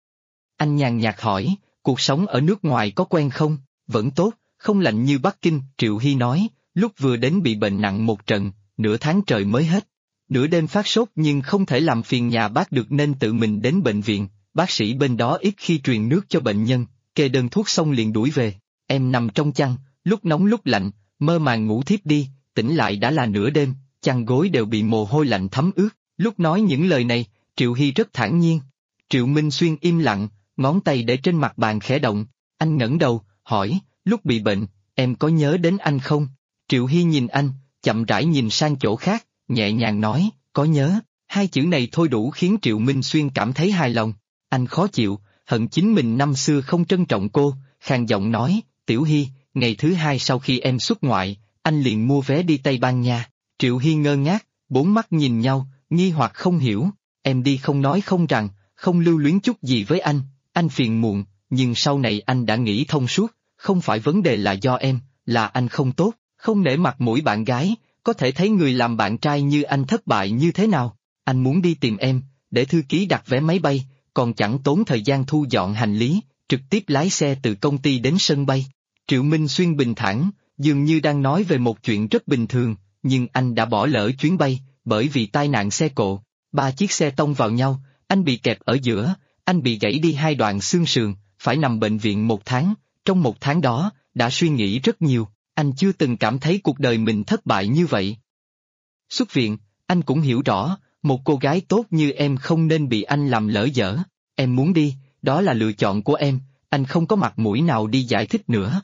Anh nhàn nhạt hỏi, cuộc sống ở nước ngoài có quen không? Vẫn tốt, không lạnh như Bắc Kinh, Triệu Hy nói, lúc vừa đến bị bệnh nặng một trận, nửa tháng trời mới hết. Nửa đêm phát sốt nhưng không thể làm phiền nhà bác được nên tự mình đến bệnh viện, bác sĩ bên đó ít khi truyền nước cho bệnh nhân, kê đơn thuốc xong liền đuổi về. Em nằm trong chăn, lúc nóng lúc lạnh, mơ màng ngủ thiếp đi, tỉnh lại đã là nửa đêm, chăn gối đều bị mồ hôi lạnh thấm ướt. Lúc nói những lời này, Triệu Hy rất thản nhiên. Triệu Minh Xuyên im lặng, ngón tay để trên mặt bàn khẽ động, anh ngẩng đầu, hỏi, lúc bị bệnh, em có nhớ đến anh không? Triệu Hy nhìn anh, chậm rãi nhìn sang chỗ khác, nhẹ nhàng nói, có nhớ, hai chữ này thôi đủ khiến Triệu Minh Xuyên cảm thấy hài lòng. Anh khó chịu, hận chính mình năm xưa không trân trọng cô, khàn giọng nói, Tiểu Hy, ngày thứ hai sau khi em xuất ngoại, anh liền mua vé đi Tây Ban Nha. Triệu Hy ngơ ngác, bốn mắt nhìn nhau, nghi hoặc không hiểu, em đi không nói không rằng, không lưu luyến chút gì với anh phiền muộn, nhưng sau này anh đã nghĩ thông suốt, không phải vấn đề là do em, là anh không tốt, không nể mặt mũi bạn gái, có thể thấy người làm bạn trai như anh thất bại như thế nào. Anh muốn đi tìm em, để thư ký đặt vé máy bay, còn chẳng tốn thời gian thu dọn hành lý, trực tiếp lái xe từ công ty đến sân bay. Triệu Minh Xuyên bình thản, dường như đang nói về một chuyện rất bình thường, nhưng anh đã bỏ lỡ chuyến bay, bởi vì tai nạn xe cộ. 3 chiếc xe tông vào nhau, anh bị kẹp ở giữa, anh bị gãy đi 2 đoạn xương sườn, phải nằm bệnh viện 1 tháng, trong 1 tháng đó, đã suy nghĩ rất nhiều, anh chưa từng cảm thấy cuộc đời mình thất bại như vậy. Xuất viện, anh cũng hiểu rõ, một cô gái tốt như em không nên bị anh làm lỡ dở, em muốn đi, đó là lựa chọn của em, anh không có mặt mũi nào đi giải thích nữa.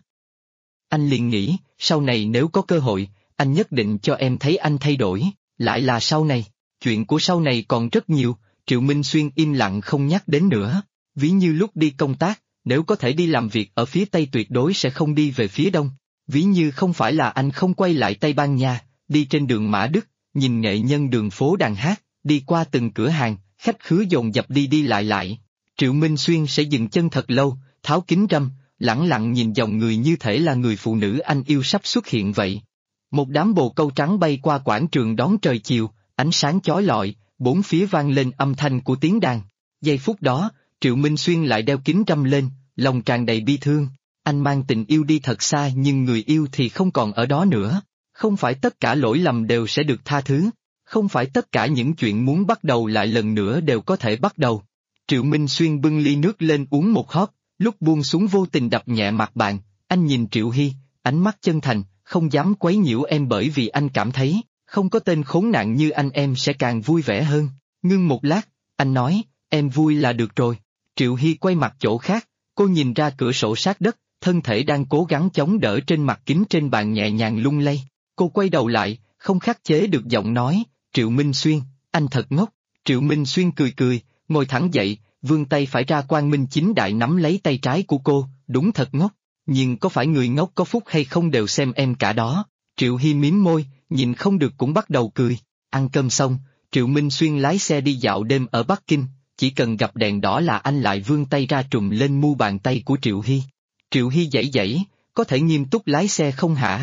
Anh liền nghĩ, sau này nếu có cơ hội, anh nhất định cho em thấy anh thay đổi, lại là sau này, chuyện của sau này còn rất nhiều, Triệu Minh Xuyên im lặng không nhắc đến nữa, ví như lúc đi công tác, nếu có thể đi làm việc ở phía Tây tuyệt đối sẽ không đi về phía Đông, ví như không phải là anh không quay lại Tây Ban Nha, đi trên đường Mã Đức, nhìn nghệ nhân đường phố đàn hát, đi qua từng cửa hàng, khách khứa dồn dập đi đi lại. Triệu Minh Xuyên sẽ dừng chân thật lâu, tháo kính râm, lẳng lặng nhìn dòng người như thể là người phụ nữ anh yêu sắp xuất hiện vậy. Một đám bồ câu trắng bay qua quảng trường đón trời chiều, ánh sáng chói lọi, bốn phía vang lên âm thanh của tiếng đàn. Giây phút đó, Triệu Minh Xuyên lại đeo kính râm lên, lòng tràn đầy bi thương. Anh mang tình yêu đi thật xa nhưng người yêu thì không còn ở đó nữa. Không phải tất cả lỗi lầm đều sẽ được tha thứ. Không phải tất cả những chuyện muốn bắt đầu lại lần nữa đều có thể bắt đầu. Triệu Minh Xuyên bưng ly nước lên uống một hót, lúc buông xuống vô tình đập nhẹ mặt bàn, anh nhìn Triệu Hy, ánh mắt chân thành, không dám quấy nhiễu em bởi vì anh cảm thấy, không có tên khốn nạn như anh em sẽ càng vui vẻ hơn. Ngưng một lát, anh nói, em vui là được rồi. Triệu Hy quay mặt chỗ khác, cô nhìn ra cửa sổ sát đất, thân thể đang cố gắng chống đỡ trên mặt kính trên bàn nhẹ nhàng lung lay. Cô quay đầu lại, không khắc chế được giọng nói, Triệu Minh Xuyên, anh thật ngốc. Triệu Minh Xuyên cười cười, ngồi thẳng dậy, vươn tay phải ra quang minh chính đại nắm lấy tay trái của cô, đúng thật ngốc. Nhưng có phải người ngốc có phúc hay không đều xem em cả đó. Triệu Hy mím môi, nhìn không được cũng bắt đầu cười. Ăn cơm xong, Triệu Minh Xuyên lái xe đi dạo đêm ở Bắc Kinh, chỉ cần gặp đèn đỏ là anh lại vươn tay ra trùm lên mu bàn tay của Triệu Hy. Triệu Hy giãy giãy, có thể nghiêm túc lái xe không hả?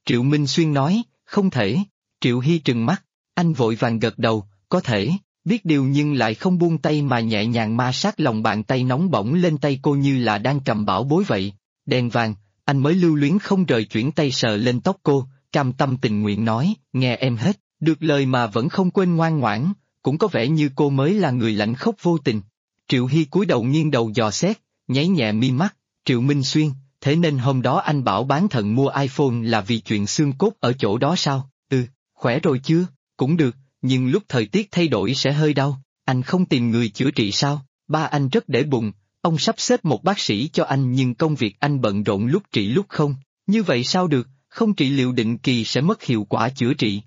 Triệu Minh Xuyên nói, không thể. Triệu Hy trừng mắt, anh vội vàng gật đầu, có thể, biết điều nhưng lại không buông tay mà nhẹ nhàng ma sát lòng bàn tay nóng bỏng lên tay cô như là đang cầm bảo bối vậy. Đèn vàng, anh mới lưu luyến không rời chuyển tay sờ lên tóc cô, cam tâm tình nguyện nói, nghe em hết, được lời mà vẫn không quên ngoan ngoãn, cũng có vẻ như cô mới là người lãnh khốc vô tình. Triệu Hy cúi đầu nghiêng đầu dò xét, nháy nhẹ mi mắt, Triệu Minh Xuyên, thế nên hôm đó anh bảo bán thận mua iPhone là vì chuyện xương cốt ở chỗ đó sao? Khỏe rồi chưa? Cũng được, nhưng lúc thời tiết thay đổi sẽ hơi đau, anh không tìm người chữa trị sao? Ba anh rất để bụng, ông sắp xếp một bác sĩ cho anh nhưng công việc anh bận rộn lúc trị lúc không, như vậy sao được, không trị liệu định kỳ sẽ mất hiệu quả chữa trị.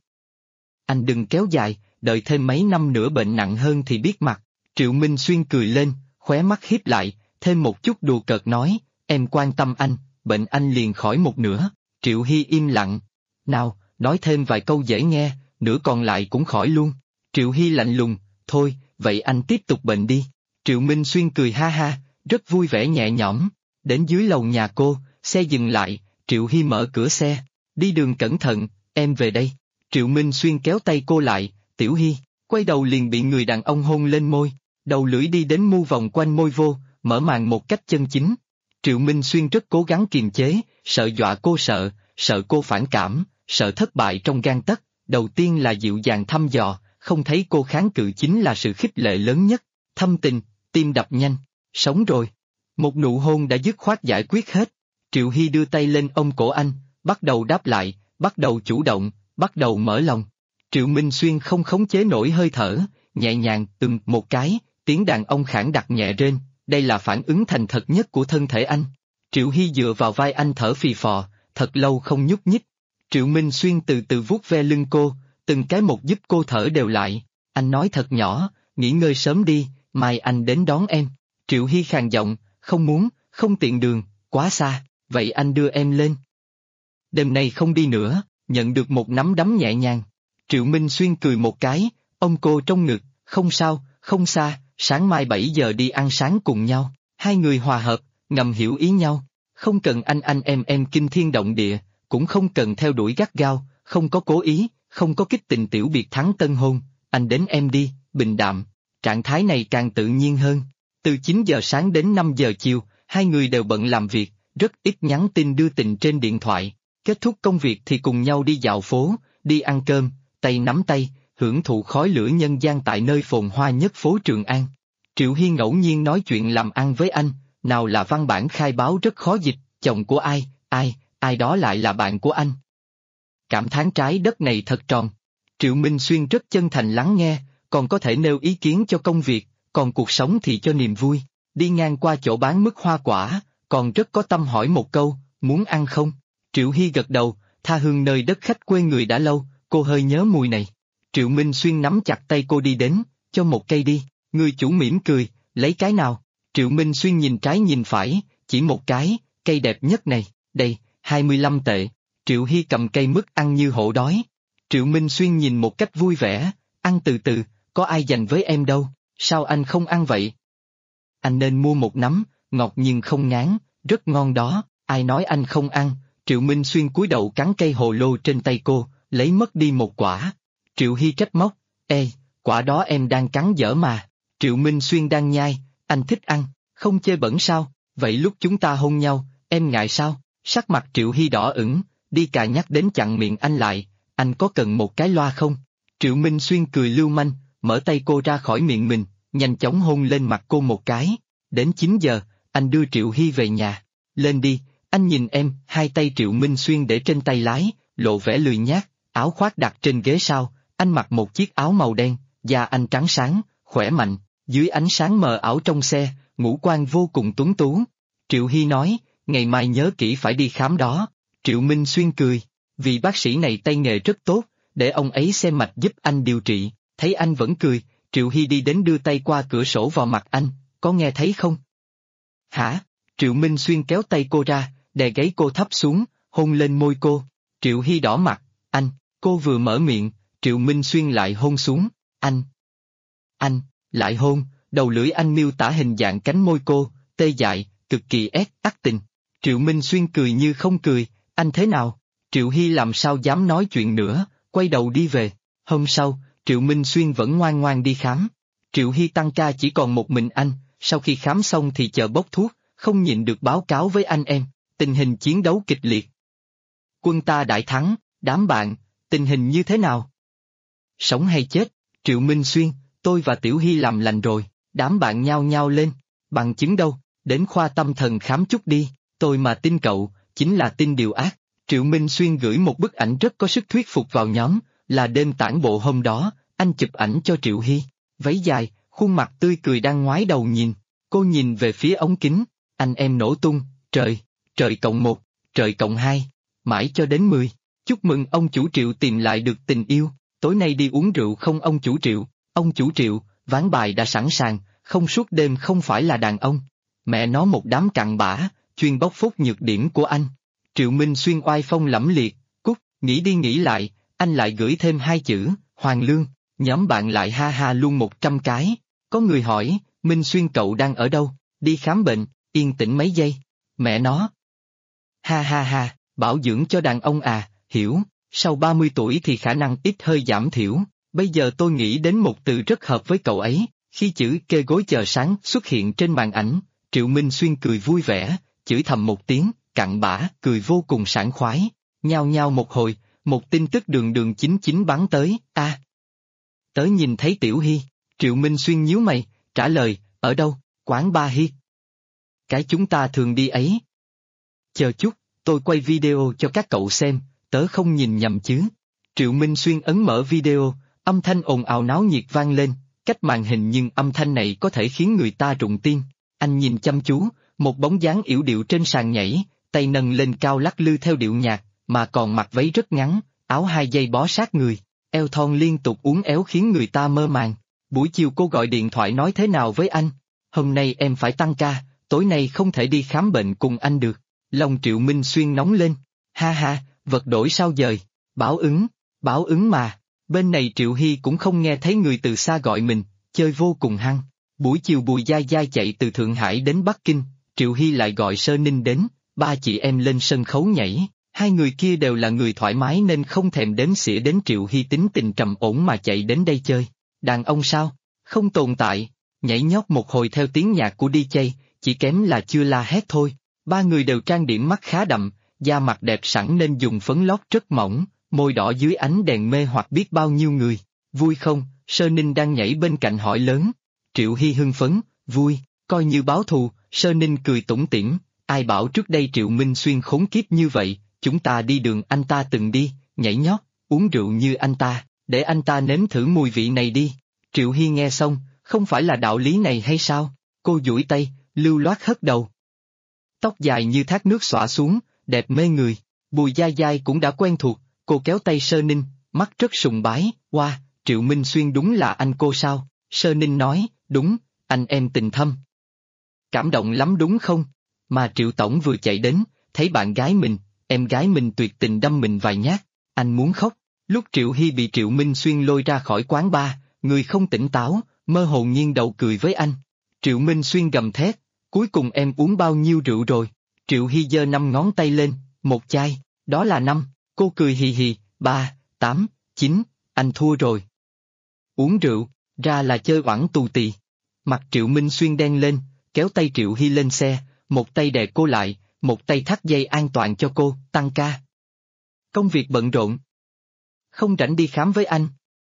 Anh đừng kéo dài, đợi thêm mấy năm nữa bệnh nặng hơn thì biết mặt. Triệu Minh Xuyên cười lên, khóe mắt híp lại, thêm một chút đùa cợt nói, em quan tâm anh, bệnh anh liền khỏi một nửa. Triệu Hy im lặng. Nào, nói thêm vài câu dễ nghe, nửa còn lại cũng khỏi luôn. Triệu Hy lạnh lùng, thôi, vậy anh tiếp tục bệnh đi. Triệu Minh Xuyên cười ha ha, rất vui vẻ nhẹ nhõm. Đến dưới lầu nhà cô, xe dừng lại, Triệu Hy mở cửa xe. Đi đường cẩn thận, em về đây. Triệu Minh Xuyên kéo tay cô lại, Tiểu Hy, quay đầu liền bị người đàn ông hôn lên môi. Đầu lưỡi đi đến mu vòng quanh môi vô, mở màn một cách chân chính. Triệu Minh Xuyên rất cố gắng kiềm chế, sợ dọa cô sợ cô phản cảm, sợ thất bại trong gang tấc. Đầu tiên là dịu dàng thăm dò, không thấy cô kháng cự chính là sự khích lệ lớn nhất. Thâm tình, tim đập nhanh, sống rồi. Một nụ hôn đã dứt khoát giải quyết hết. Triệu Hy đưa tay lên ôm cổ anh, bắt đầu đáp lại, bắt đầu chủ động, bắt đầu mở lòng. Triệu Minh Xuyên không khống chế nổi hơi thở, nhẹ nhàng từng một cái, tiếng đàn ông khản đặc nhẹ rên, đây là phản ứng thành thật nhất của thân thể anh. Triệu Hy dựa vào vai anh thở phì phò, thật lâu không nhúc nhích. Triệu Minh Xuyên từ từ vuốt ve lưng cô, từng cái một giúp cô thở đều lại. Anh nói thật nhỏ, nghỉ ngơi sớm đi, mai anh đến đón em. Triệu Hy khàn giọng, không muốn, không tiện đường, quá xa, vậy anh đưa em lên. Đêm nay không đi nữa, nhận được một nắm đấm nhẹ nhàng. Triệu Minh Xuyên cười một cái, ôm cô trong ngực, không sao, không xa, sáng mai 7 giờ đi ăn sáng cùng nhau. Hai người hòa hợp, ngầm hiểu ý nhau. Không cần anh em kinh thiên động địa, cũng không cần theo đuổi gắt gao, không có cố ý, không có kích tình tiểu biệt thắng tân hôn, anh đến em đi, bình đạm. Trạng thái này càng tự nhiên hơn. Từ 9 giờ sáng đến 5 giờ chiều, hai người đều bận làm việc, rất ít nhắn tin đưa tình trên điện thoại. Kết thúc công việc thì cùng nhau đi dạo phố, đi ăn cơm, tay nắm tay, hưởng thụ khói lửa nhân gian tại nơi phồn hoa nhất phố Trường An. Triệu Hy ngẫu nhiên nói chuyện làm ăn với anh, nào là văn bản khai báo rất khó dịch, chồng của ai đó lại là bạn của anh. Cảm thán trái đất này thật tròn. Triệu Minh Xuyên rất chân thành lắng nghe, còn có thể nêu ý kiến cho công việc, còn cuộc sống thì cho niềm vui. Đi ngang qua chỗ bán mứt hoa quả, còn rất có tâm hỏi một câu, muốn ăn không? Triệu Hy gật đầu, tha hương nơi đất khách quê người đã lâu, cô hơi nhớ mùi này. Triệu Minh Xuyên nắm chặt tay cô đi đến, cho một cây đi, người chủ mỉm cười, lấy cái nào? Triệu Minh Xuyên nhìn trái nhìn phải, chỉ một cái, cây đẹp nhất này, đây, 25 tệ. Triệu Hy cầm cây mứt ăn như hổ đói. Triệu Minh Xuyên nhìn một cách vui vẻ, ăn từ từ, có ai dành với em đâu, sao anh không ăn vậy? Anh nên mua một nắm, ngọt nhưng không ngán, rất ngon đó, ai nói anh không ăn? Triệu Minh Xuyên cúi đầu cắn cây hồ lô trên tay cô, lấy mất đi một quả. Triệu Hy trách móc, ê, quả đó em đang cắn dở mà. Triệu Minh Xuyên đang nhai, anh thích ăn, không chê bẩn sao, vậy lúc chúng ta hôn nhau, em ngại sao? Sắc mặt Triệu Hy đỏ ửng, đi cà nhắc đến chặn miệng anh lại, anh có cần một cái loa không? Triệu Minh Xuyên cười lưu manh, mở tay cô ra khỏi miệng mình, nhanh chóng hôn lên mặt cô một cái. Đến 9 giờ, anh đưa Triệu Hy về nhà. Lên đi, anh nhìn em, hai tay Triệu Minh Xuyên để trên tay lái, lộ vẻ lười nhác, áo khoác đặt trên ghế sau, anh mặc một chiếc áo màu đen, da anh trắng sáng, khỏe mạnh, dưới ánh sáng mờ ảo trong xe, ngũ quan vô cùng tuấn tú. Triệu Hy nói, ngày mai nhớ kỹ phải đi khám đó. Triệu Minh Xuyên cười, vì bác sĩ này tay nghề rất tốt, để ông ấy xem mạch giúp anh điều trị. Thấy anh vẫn cười, Triệu Hy đi đến đưa tay qua cửa sổ vào mặt anh, có nghe thấy không? Hả? Triệu Minh Xuyên kéo tay cô ra, đè gáy cô thấp xuống, hôn lên môi cô. Triệu Hy đỏ mặt, anh, cô vừa mở miệng, Triệu Minh Xuyên lại hôn xuống, anh, lại hôn, đầu lưỡi anh miêu tả hình dạng cánh môi cô, tê dại, cực kỳ ác tình. Triệu Minh Xuyên cười như không cười, anh thế nào? Triệu Hy làm sao dám nói chuyện nữa, quay đầu đi về. Hôm sau, Triệu Minh Xuyên vẫn ngoan ngoan đi khám. Triệu Hy tăng ca chỉ còn một mình anh, sau khi khám xong thì chờ bốc thuốc, không nhịn được báo cáo với anh em, tình hình chiến đấu kịch liệt. Quân ta đại thắng, đám bạn, tình hình như thế nào? Sống hay chết? Triệu Minh Xuyên, tôi và Tiểu Hy làm lành rồi, đám bạn nhao nhao lên, bằng chứng đâu, đến khoa tâm thần khám chút đi, tôi mà tin cậu, chính là tin điều ác. Triệu Minh Xuyên gửi một bức ảnh rất có sức thuyết phục vào nhóm, là đêm tản bộ hôm đó, anh chụp ảnh cho Triệu Hy, váy dài, khuôn mặt tươi cười đang ngoái đầu nhìn, cô nhìn về phía ống kính, anh em nổ tung, trời cộng 1, trời cộng 2, mãi cho đến 10. Chúc mừng ông chủ Triệu tìm lại được tình yêu, tối nay đi uống rượu không ông chủ Triệu, ván bài đã sẵn sàng, không suốt đêm không phải là đàn ông. Mẹ nó một đám cặn bã, chuyên bóc phốt nhược điểm của anh. Triệu Minh Xuyên oai phong lẫm liệt, cút, nghĩ đi nghĩ lại, anh lại gửi thêm 2 chữ, Hoàng Lương, nhóm bạn lại ha ha luôn 100 cái. Có người hỏi, Minh Xuyên cậu đang ở đâu? Đi khám bệnh, yên tĩnh mấy giây. Mẹ nó. Ha ha ha, bảo dưỡng cho đàn ông à, hiểu, sau 30 tuổi thì khả năng ít hơi giảm thiểu. Bây giờ tôi nghĩ đến một từ rất hợp với cậu ấy, khi chữ kê gối chờ sáng xuất hiện trên màn ảnh, Triệu Minh Xuyên cười vui vẻ, chửi thầm một tiếng, cặn bã, cười vô cùng sảng khoái. Nhao nhao một hồi, một tin tức đường đường chính chính bắn tới, tới nhìn thấy Tiểu Hy, Triệu Minh Xuyên nhíu mày, trả lời, ở đâu, quán ba Hy. Cái chúng ta thường đi ấy. Chờ chút, tôi quay video cho các cậu xem, tớ không nhìn nhầm chứ. Triệu Minh Xuyên ấn mở video, âm thanh ồn ào náo nhiệt vang lên, cách màn hình nhưng âm thanh này có thể khiến người ta rụng tim. Anh nhìn chăm chú, một bóng dáng yểu điệu trên sàn nhảy, tay nâng lên cao lắc lư theo điệu nhạc, mà còn mặc váy rất ngắn, áo 2 dây bó sát người, eo thon liên tục uốn éo khiến người ta mơ màng. Buổi chiều cô gọi điện thoại nói thế nào với anh? Hôm nay em phải tăng ca, tối nay không thể đi khám bệnh cùng anh được. Lòng Triệu Minh Xuyên nóng lên, ha ha, vật đổi sao dời, báo ứng mà. Bên này Triệu Hy cũng không nghe thấy người từ xa gọi mình, chơi vô cùng hăng. Buổi chiều Bùi Dai Dai chạy từ Thượng Hải đến Bắc Kinh, Triệu Hy lại gọi Sơ Ninh đến, 3 chị em lên sân khấu nhảy. 2 người kia đều là người thoải mái nên không thèm đếm xỉa đến Triệu Hy tính tình trầm ổn mà chạy đến đây chơi. Đàn ông sao? Không tồn tại. Nhảy nhót một hồi theo tiếng nhạc của DJ, chỉ kém là chưa la hét thôi. 3 người đều trang điểm mắt khá đậm, da mặt đẹp sẵn nên dùng phấn lót rất mỏng, môi đỏ dưới ánh đèn mê hoặc biết bao nhiêu người. Vui không? Sơ Ninh đang nhảy bên cạnh hỏi lớn. Triệu Hy hưng phấn, vui, coi như báo thù. Sơ Ninh cười tủm tỉm, ai bảo trước đây Triệu Minh Xuyên khốn kiếp như vậy, chúng ta đi đường anh ta từng đi, nhảy nhót, uống rượu như anh ta, để anh ta nếm thử mùi vị này đi. Triệu Hy nghe xong, không phải là đạo lý này hay sao? Cô duỗi tay, lưu loát hất đầu. Tóc dài như thác nước xõa xuống, đẹp mê người. Bùi Dai Dai cũng đã quen thuộc, cô kéo tay Sơ Ninh, mắt rất sùng bái, wow, Triệu Minh Xuyên đúng là anh cô sao? Sơ Ninh nói, đúng, anh em tình thâm. Cảm động lắm đúng không? Mà Triệu Tổng vừa chạy đến, thấy bạn gái mình, em gái mình tuyệt tình đâm mình vài nhát, anh muốn khóc. Lúc Triệu Hy bị Triệu Minh Xuyên lôi ra khỏi quán bar, người không tỉnh táo, mơ hồ nghiêng đầu cười với anh. Triệu Minh Xuyên gầm thét, cuối cùng em uống bao nhiêu rượu rồi? Triệu Hy giơ 5 ngón tay lên, 1 chai, đó là 5, cô cười hì hì, 3, 8, 9, anh thua rồi. Uống rượu, ra là chơi oẳn tù tì. Mặt Triệu Minh Xuyên đen lên, kéo tay Triệu Hy lên xe, một tay đè cô lại, một tay thắt dây an toàn cho cô, tăng ca. Công việc bận rộn. Không rảnh đi khám với anh.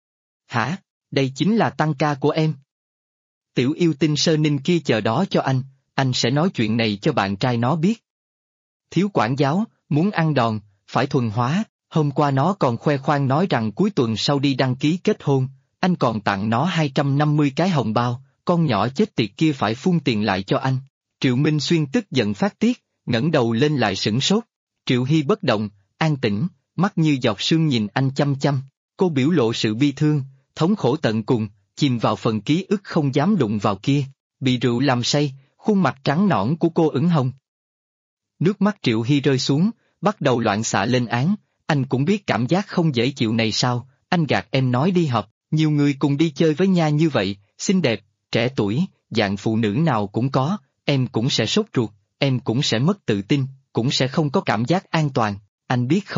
Hả, đây chính là tăng ca của em. Tiểu yêu tinh Sơ Ninh kia chờ đó cho anh sẽ nói chuyện này cho bạn trai nó biết. Thiếu quản giáo, muốn ăn đòn, phải thuần hóa, hôm qua nó còn khoe khoang nói rằng cuối tuần sau đi đăng ký kết hôn, anh còn tặng nó 250 cái hồng bao, con nhỏ chết tiệt kia phải phun tiền lại cho anh. Triệu Minh Xuyên tức giận phát tiết, ngẩng đầu lên lại sửng sốt. Triệu Hy bất động, an tĩnh, mắt như giọt sương nhìn anh chăm chăm, cô biểu lộ sự bi thương, thống khổ tận cùng, chìm vào phần ký ức không dám đụng vào kia, bị rượu làm say, khuôn mặt trắng nõn của cô ửng hồng. Nước mắt Triệu Hy rơi xuống, bắt đầu loạn xạ lên án, anh cũng biết cảm giác không dễ chịu này sao, anh gạt em nói đi học, nhiều người cùng đi chơi với nha như vậy, xinh đẹp, trẻ tuổi, dạng phụ nữ nào cũng có, em cũng sẽ sốt ruột, em cũng sẽ mất tự tin, cũng sẽ không có cảm giác an toàn, anh biết không,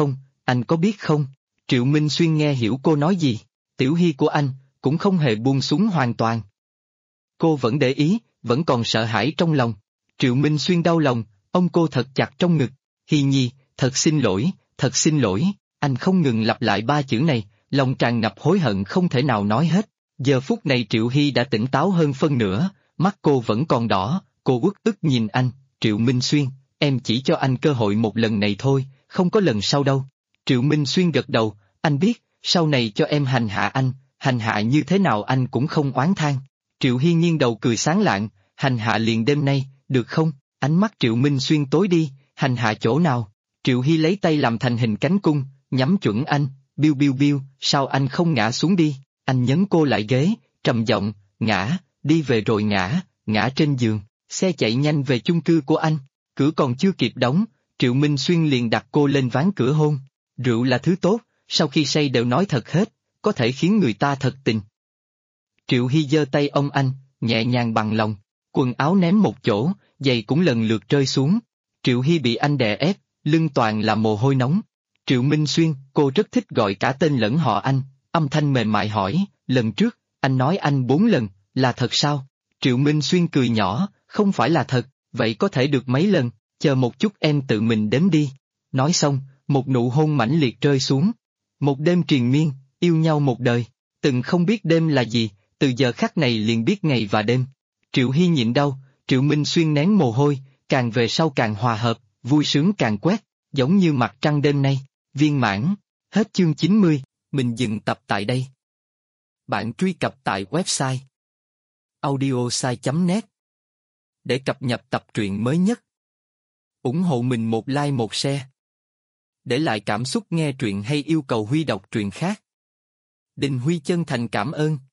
anh có biết không? Triệu Minh Xuyên nghe hiểu cô nói gì, Tiểu Hy của anh, cũng không hề buông súng hoàn toàn. Cô vẫn để ý, vẫn còn sợ hãi trong lòng. Triệu Minh Xuyên đau lòng, ôm cô thật chặt trong ngực. Hy Nhi, thật xin lỗi, anh không ngừng lặp lại ba chữ này, lòng tràn ngập hối hận không thể nào nói hết. Giờ phút này Triệu Hy đã tỉnh táo hơn phân nửa, mắt cô vẫn còn đỏ, cô uất ức nhìn anh, Triệu Minh Xuyên, em chỉ cho anh cơ hội một lần này thôi, không có lần sau đâu. Triệu Minh Xuyên gật đầu, anh biết, sau này cho em hành hạ anh, hành hạ như thế nào anh cũng không oán than. Triệu Hy nghiêng đầu cười sáng lạng, hành hạ liền đêm nay, được không? Ánh mắt Triệu Minh Xuyên tối đi, hành hạ chỗ nào? Triệu Hy lấy tay làm thành hình cánh cung, nhắm chuẩn anh, biu biu biu, sao anh không ngã xuống đi? Anh nhấn cô lại ghế, trầm giọng, ngã, đi về rồi ngã trên giường, xe chạy nhanh về chung cư của anh, cửa còn chưa kịp đóng, Triệu Minh Xuyên liền đặt cô lên ván cửa hôn. Rượu là thứ tốt, sau khi say đều nói thật hết, có thể khiến người ta thật tình. Triệu Hy giơ tay ôm anh, nhẹ nhàng bằng lòng, quần áo ném một chỗ, giày cũng lần lượt rơi xuống. Triệu Hy bị anh đè ép, lưng toàn là mồ hôi nóng. Triệu Minh Xuyên, cô rất thích gọi cả tên lẫn họ anh, âm thanh mềm mại hỏi, lần trước, anh nói anh 4 lần, là thật sao? Triệu Minh Xuyên cười nhỏ, không phải là thật, vậy có thể được mấy lần, chờ một chút em tự mình đếm đi. Nói xong, một nụ hôn mãnh liệt rơi xuống. Một đêm triền miên, yêu nhau một đời, từng không biết đêm là gì, từ giờ khắc này liền biết ngày và đêm. Triệu Hy nhịn đau, Triệu Minh Xuyên nén mồ hôi, càng về sau càng hòa hợp, vui sướng càng quét, giống như mặt trăng đêm nay, viên mãn. Hết chương 90, mình dừng tập tại đây. Bạn truy cập tại website audiosai.net để cập nhật tập truyện mới nhất. Ủng hộ mình một like một share. Để lại cảm xúc nghe truyện hay yêu cầu Huy đọc truyện khác. Đình Huy chân thành cảm ơn.